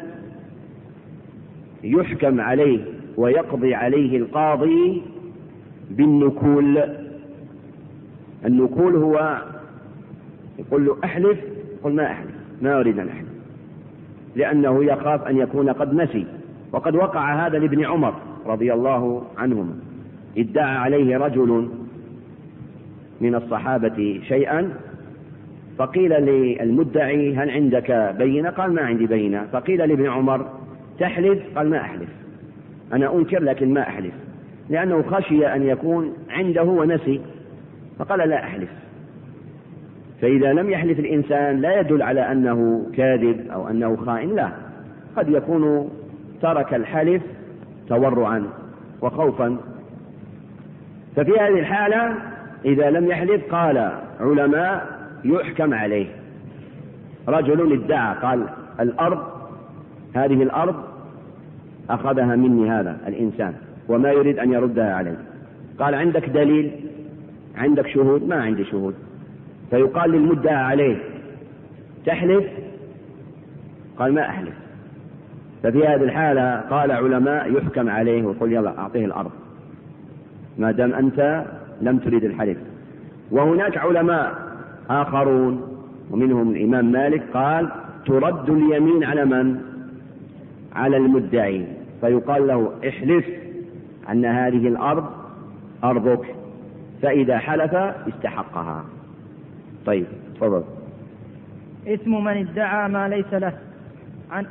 يحكم عليه ويقضي عليه القاضي بالنكول. النكول هو يقول له احلف، يقول ما أحلف، ما أريد أن أحلف، لأنه يخاف أن يكون قد نسي. وقد وقع هذا لابن عمر رضي الله عنهما، ادعى عليه رجل من الصحابة شيئا، فقيل للمدعي هل عندك بينة؟ قال ما عندي بينة. فقيل لابن عمر تحلف؟ قال ما أحلف، أنا أنكر لكن ما أحلف، لأنه خشي أن يكون عنده ونسي، فقال لا أحلف. فإذا لم يحلف الإنسان لا يدل على أنه كاذب أو أنه خائن، لا، قد يكون ترك الحلف تورعا وخوفا. ففي هذه الحالة إذا لم يحلف قال علماء يحكم عليه. رجل ادعى قال الأرض، هذه الأرض أخذها مني هذا الإنسان وما يريد أن يردها عليه. قال عندك دليل؟ عندك شهود؟ ما عندي شهود. فيقال للمدعى عليه تحلف؟ قال ما أحلف. ففي هذه الحالة قال علماء يحكم عليه ويقول يلا أعطيه الأرض ما دام أنت لم تريد الحلف. وهناك علماء آخرون ومنهم الإمام مالك قال ترد اليمين على من؟ على المدعي، فيقال له احلف أن هذه الأرض أرضك، فإذا حلف استحقها. طيب تفضل. اسم من ادعى ما ليس له. عن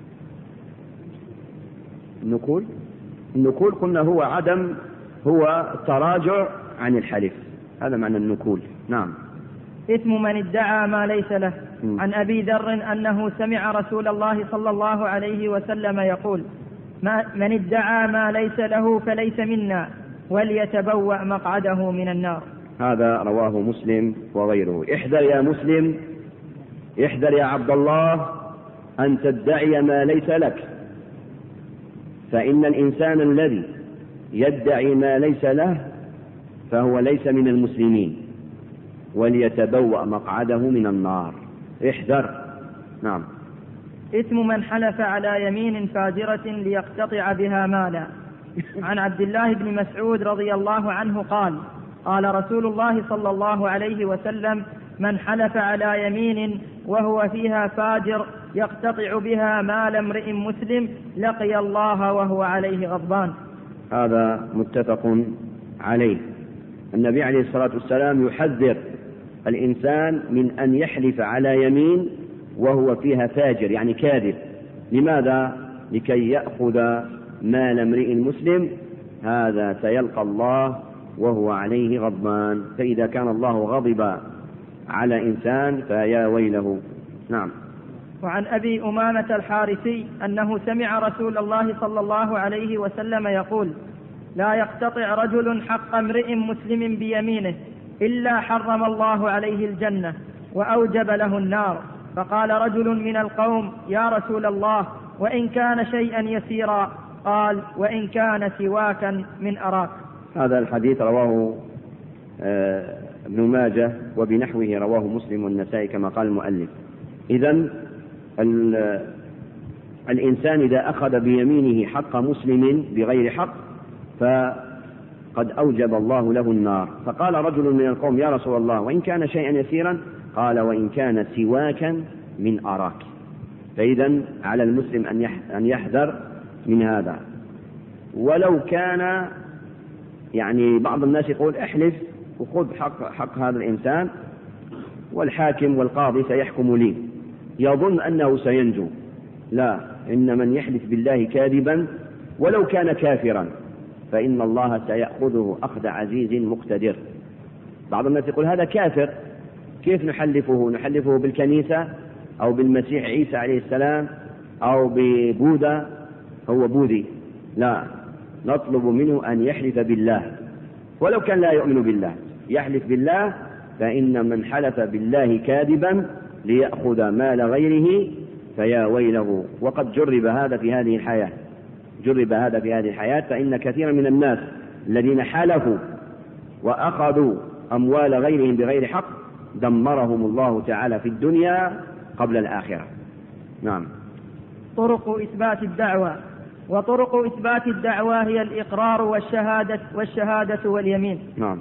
النكول قلنا هو تراجع عن الحلف، هذا معنى النكول. نعم. اسم من ادعى ما ليس له. عن أبي ذر أنه سمع رسول الله صلى الله عليه وسلم يقول من ادعى ما ليس له فليس منا وليتبوأ مقعده من النار. هذا رواه مسلم وغيره. احذر يا مسلم، احذر يا عبد الله أن تدعي ما ليس لك، فإن الإنسان الذي يدعي ما ليس له فهو ليس من المسلمين، وليتبوأ مقعده من النار. احذر. نعم. اسم من حلف على يمين فاجرة ليقتطع بها مالا. عن عبد الله بن مسعود رضي الله عنه قال قال رسول الله صلى الله عليه وسلم من حلف على يمين وهو فيها فاجر يقتطع بها مال امرئ مسلم لقي الله وهو عليه غضبان. هذا متفق عليه. النبي عليه الصلاة والسلام يحذر الإنسان من أن يحلف على يمين وهو فيها فاجر، يعني كاذب. لماذا؟ لكي يأخذ مال امرئ مسلم، هذا سيلقى الله وهو عليه غضبان. فإذا كان الله غضب على إنسان فيا ويله. نعم. وعن أبي أمامة الحارثي أنه سمع رسول الله صلى الله عليه وسلم يقول لا يقتطع رجل حق امرئ مسلم بيمينه إلا حرم الله عليه الجنة وأوجب له النار. فقال رجل من القوم: يا رسول الله، وإن كان شيئا يسيرا؟ قال: وإن كان سواكا من أراك. هذا الحديث رواه ابن ماجه وبنحوه رواه مسلم والنسائي كما قال المؤلف. إذن الإنسان إذا أخذ بيمينه حق مسلم بغير حق فقد أوجب الله له النار. فقال رجل من القوم: يا رسول الله، وإن كان شيئا يسيرا؟ قال: وإن كان سواكا من أراك. فإذن على المسلم أن يحذر من هذا. ولو كان يعني بعض الناس يقول: احلف وخذ حق هذا الإنسان والحاكم والقاضي سيحكم لي، يظن أنه سينجو. لا، إن من يحلف بالله كاذبا ولو كان كافرا فإن الله سيأخذه أخذ عزيز مقتدر. بعض الناس يقول: هذا كافر، كيف نحلفه؟ نحلفه بالكنيسة أو بالمسيح عيسى عليه السلام أو ببوذا، هو بوذي. لا، نطلب منه أن يحلف بالله ولو كان لا يؤمن بالله، يحلف بالله. فإن من حلف بالله كاذبا ليأخذ مال غيره فيا ويله. وقد جرب هذا في هذه الحياة، فإن كثيرا من الناس الذين حلفوا وأخذوا أموال غيرهم بغير حق دمرهم الله تعالى في الدنيا قبل الآخرة. نعم. طرق إثبات الدعوة. وطرق إثبات الدعوة هي الإقرار والشهادة واليمين. نعم.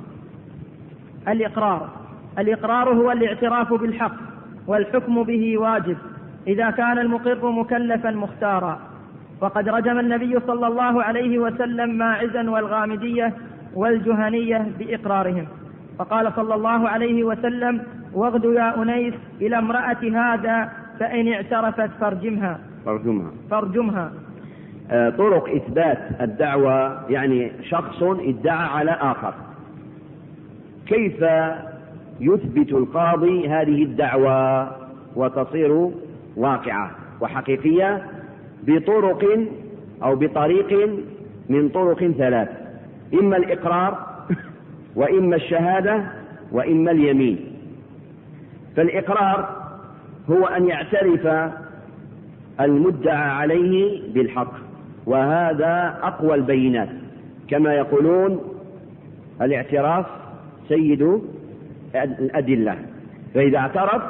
الإقرار هو الاعتراف بالحق، والحكم به واجب إذا كان المقر مكلفا مختارا. وقد رجم النبي صلى الله عليه وسلم ماعزا والغامدية والجهنية بإقرارهم، فقال صلى الله عليه وسلم: واغد يا أنيس إلى امرأة هذا فإن اعترفت فارجمها. طرق إثبات الدعوة يعني شخص ادعى على آخر، كيف يثبت القاضي هذه الدعوة وتصير واقعة وحقيقية؟ بطرق أو بطريق من طرق ثلاث: إما الإقرار، وإما الشهادة، وإما اليمين. فالإقرار هو أن يعترف المدعى عليه بالحق، وهذا أقوى البينات، كما يقولون: الاعتراف سيد الأدلة. فإذا اعترف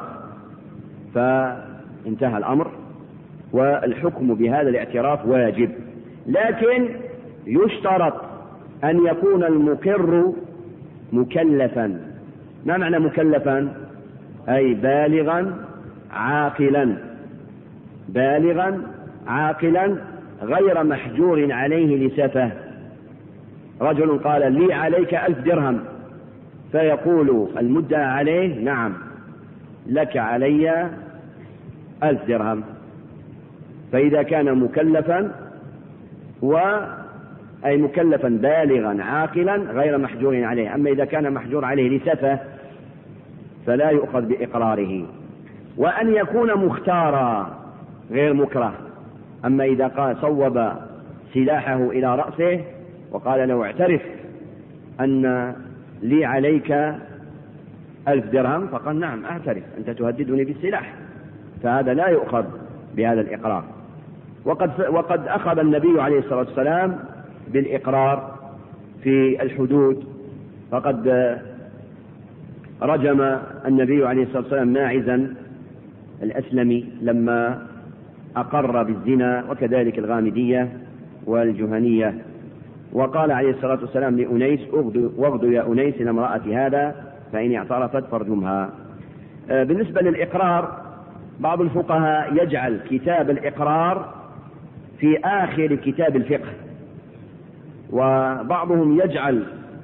فانتهى الأمر، والحكم بهذا الاعتراف واجب. لكن يشترط أن يكون المقر مكلفا. ما معنى مكلفا؟ أي بالغا عاقلا غير محجور عليه لسفه. رجل قال: لي عليك 1000 درهم، فيقول المدعى عليه: نعم، لك علي 1000 درهم. فإذا كان مكلفا أي مكلفا بالغا عاقلا غير محجور عليه. أما إذا كان محجور عليه لسفه فلا يؤخذ بإقراره. وأن يكون مختارا غير مكره. أما إذا قال صوب سلاحه إلى رأسه وقال له: اعترف أن لي عليك 1000 درهم، فقال: نعم أعترف، أنت تهددني بالسلاح. فهذا لا يؤخذ بهذا الإقرار. وقد أخذ النبي عليه الصلاة والسلام بالإقرار في الحدود، فقد رجم النبي عليه الصلاة والسلام ماعزا الأسلمي لما أقر بالزنا، وكذلك الغامدية والجهنية. وقال عليه الصلاة والسلام لأنيس: واغد يا أنيس إلى امرأة هذا فإن اعترفت فارجمها. بالنسبة للإقرار، بعض الفقهاء يجعل كتاب الإقرار في آخر كتاب الفقه، وبعضهم يجعل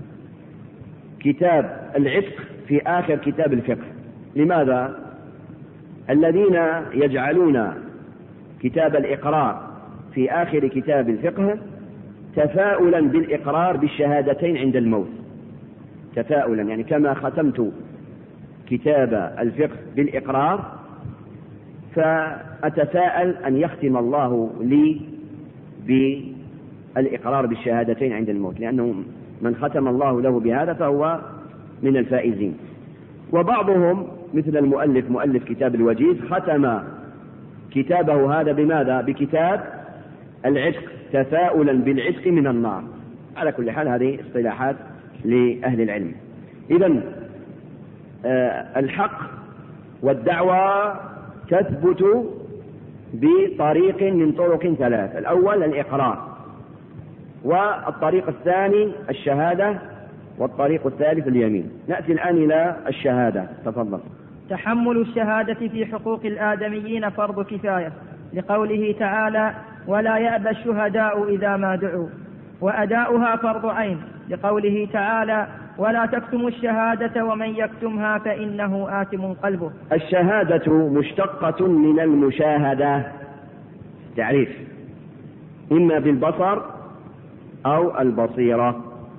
كتاب العتق في آخر كتاب الفقه. لماذا؟ الذين يجعلون كتاب الإقرار في آخر كتاب الفقه تفاؤلا بالإقرار بالشهادتين عند الموت، تفاؤلا يعني كما ختمت كتاب الفقه بالإقرار فأتفاءل أن يختم الله لي الإقرار بالشهادتين عند الموت، لأنه من ختم الله له بهذا فهو من الفائزين. وبعضهم مثل المؤلف مؤلف كتاب الوجيز ختم كتابه هذا بماذا؟ بكتاب العتق، تفاؤلا بالعتق من النار. على كل حال هذه اصطلاحات لأهل العلم. إذن الحق والدعوة تثبت بطريق من طرق ثلاث: الأول الإقرار، والطريق الثاني الشهادة، والطريق الثالث اليمين. نأتي الآن إلى الشهادة. تفضل. تحمل الشهادة في حقوق الآدميين فرض كفاية، لقوله تعالى: ولا يأبى الشهداء إذا ما دعوا. وأداؤها فرض عين، لقوله تعالى: ولا تكتموا الشهادة ومن يكتمها فإنه آثم قلبه. الشهادة مشتقة من المشاهدة، تعريف، إما بالبصر أو البصيرة.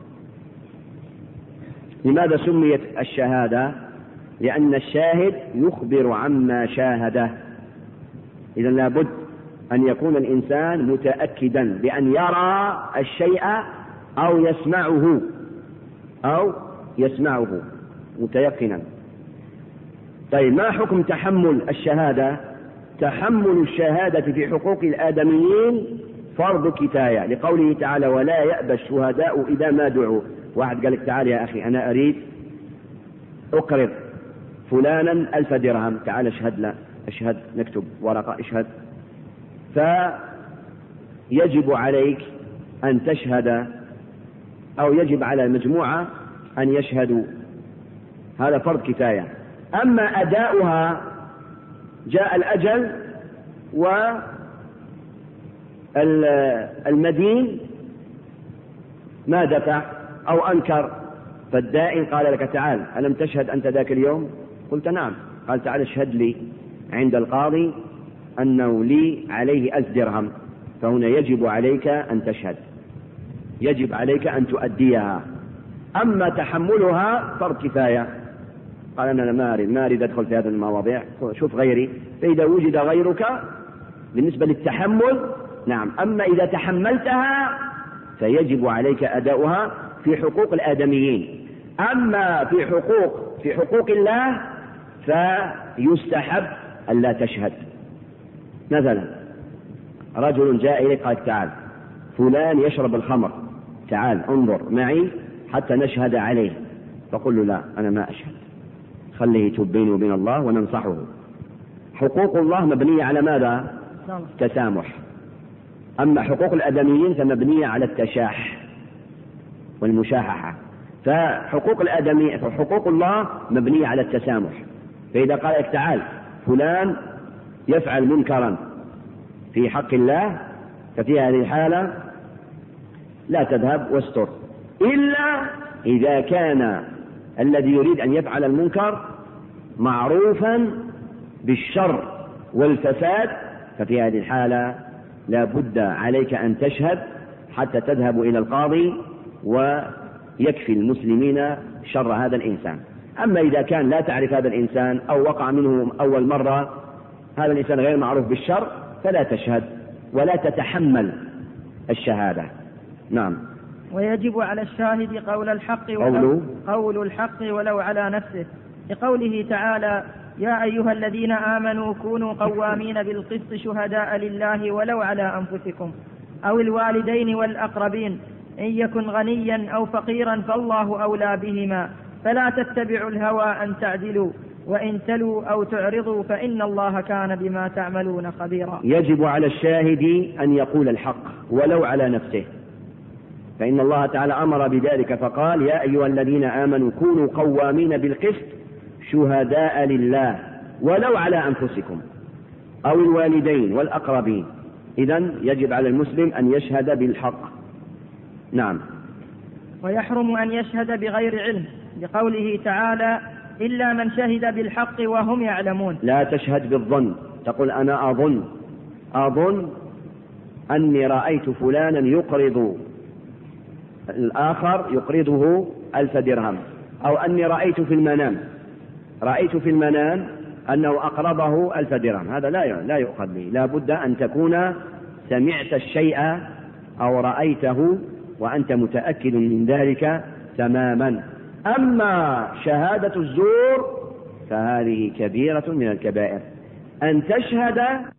لماذا سميت الشهادة؟ لأن الشاهد يخبر عما شاهده. إذن لابد أن يكون الإنسان متأكدا بأن يرى الشيء أو يسمعه متيقنا. طيب، ما حكم تحمل الشهادة؟ تحمل الشهادة في حقوق الآدميين فرض كفاية، لقوله تعالى: ولا يأبى الشهداء إذا ما دعوا. واحد قال لك: تعال يا أخي أنا أريد أقرض فلانا 1000 درهم، تعال اشهد. لا، اشهد، نكتب ورقة اشهد. فيجب عليك أن تشهد، أو يجب على المجموعة أن يشهدوا، هذا فرض كفاية. أما أداؤها، جاء الأجل والمدين ما دفع أو أنكر، فالدائن قال لك: تعال ألم تشهد أنت ذاك اليوم؟ قلت: نعم. قال: تعال اشهد لي عند القاضي أنه لي عليه 1000 درهم. فهنا يجب عليك أن تشهد، يجب عليك أن تؤديها. أما تحملها فرض كفاية. قال: أنا ما أريد أدخل في هذه المواضيع، شوف غيري. فإذا وجد غيرك بالنسبة للتحمل، نعم. أما إذا تحملتها فيجب عليك أداؤها في حقوق الآدميين. أما في حقوق الله فيستحب أن لا تشهد. مثلا رجل جاء إليك قال: تعال فلان يشرب الخمر، تعال انظر معي حتى نشهد عليه. فقل له: لا، أنا ما أشهد، خليه يتوب بيني وبين الله وننصحه. حقوق الله مبنية على ماذا؟ تسامح. أما حقوق الآدميين فمبنية على التشاح والمشاححة. فحقوق الله مبنية على التسامح. فإذا قال لك: تعال فلان يفعل منكرا في حق الله، ففي هذه الحالة لا تذهب واستر، إلا إذا كان الذي يريد أن يفعل المنكر معروفا بالشر والفساد، ففي هذه الحالة لا بد عليك أن تشهد حتى تذهب إلى القاضي ويكفي المسلمين شر هذا الإنسان. أما إذا كان لا تعرف هذا الإنسان أو وقع منه أول مرة، هذا الإنسان غير معروف بالشر، فلا تشهد ولا تتحمل الشهادة. نعم. ويجب على الشاهد قول الحق ولو على نفسه، لقوله تعالى: يا أيها الذين آمنوا كونوا قوامين بالقسط شهداء لله ولو على أنفسكم أو الوالدين والأقربين إن يكن غنيا أو فقيرا فالله أولى بهما فلا تتبعوا الهوى أن تعدلوا وإن تلوا أو تعرضوا فإن الله كان بما تعملون خبيرا. يجب على الشاهد أن يقول الحق ولو على نفسه، فإن الله تعالى أمر بذلك فقال: يا أيها الذين آمنوا كونوا قوامين بالقسط شهداء لله ولو على أنفسكم أو الوالدين والأقربين. إذن يجب على المسلم أن يشهد بالحق. نعم. ويحرم أن يشهد بغير علم، لقوله تعالى: إلا من شهد بالحق وهم يعلمون. لا تشهد بالظن، تقول: أنا أظن أني رأيت فلانا يقرض الآخر يقرضه 1000 درهم، أو أني رأيت في المنام أنه أقرضه 1000 درهم. هذا لا يؤخذ به. لا بد أن تكون سمعت الشيء أو رأيته وأنت متأكد من ذلك تماما. أما شهادة الزور فهذه كبيرة من الكبائر، أن تشهد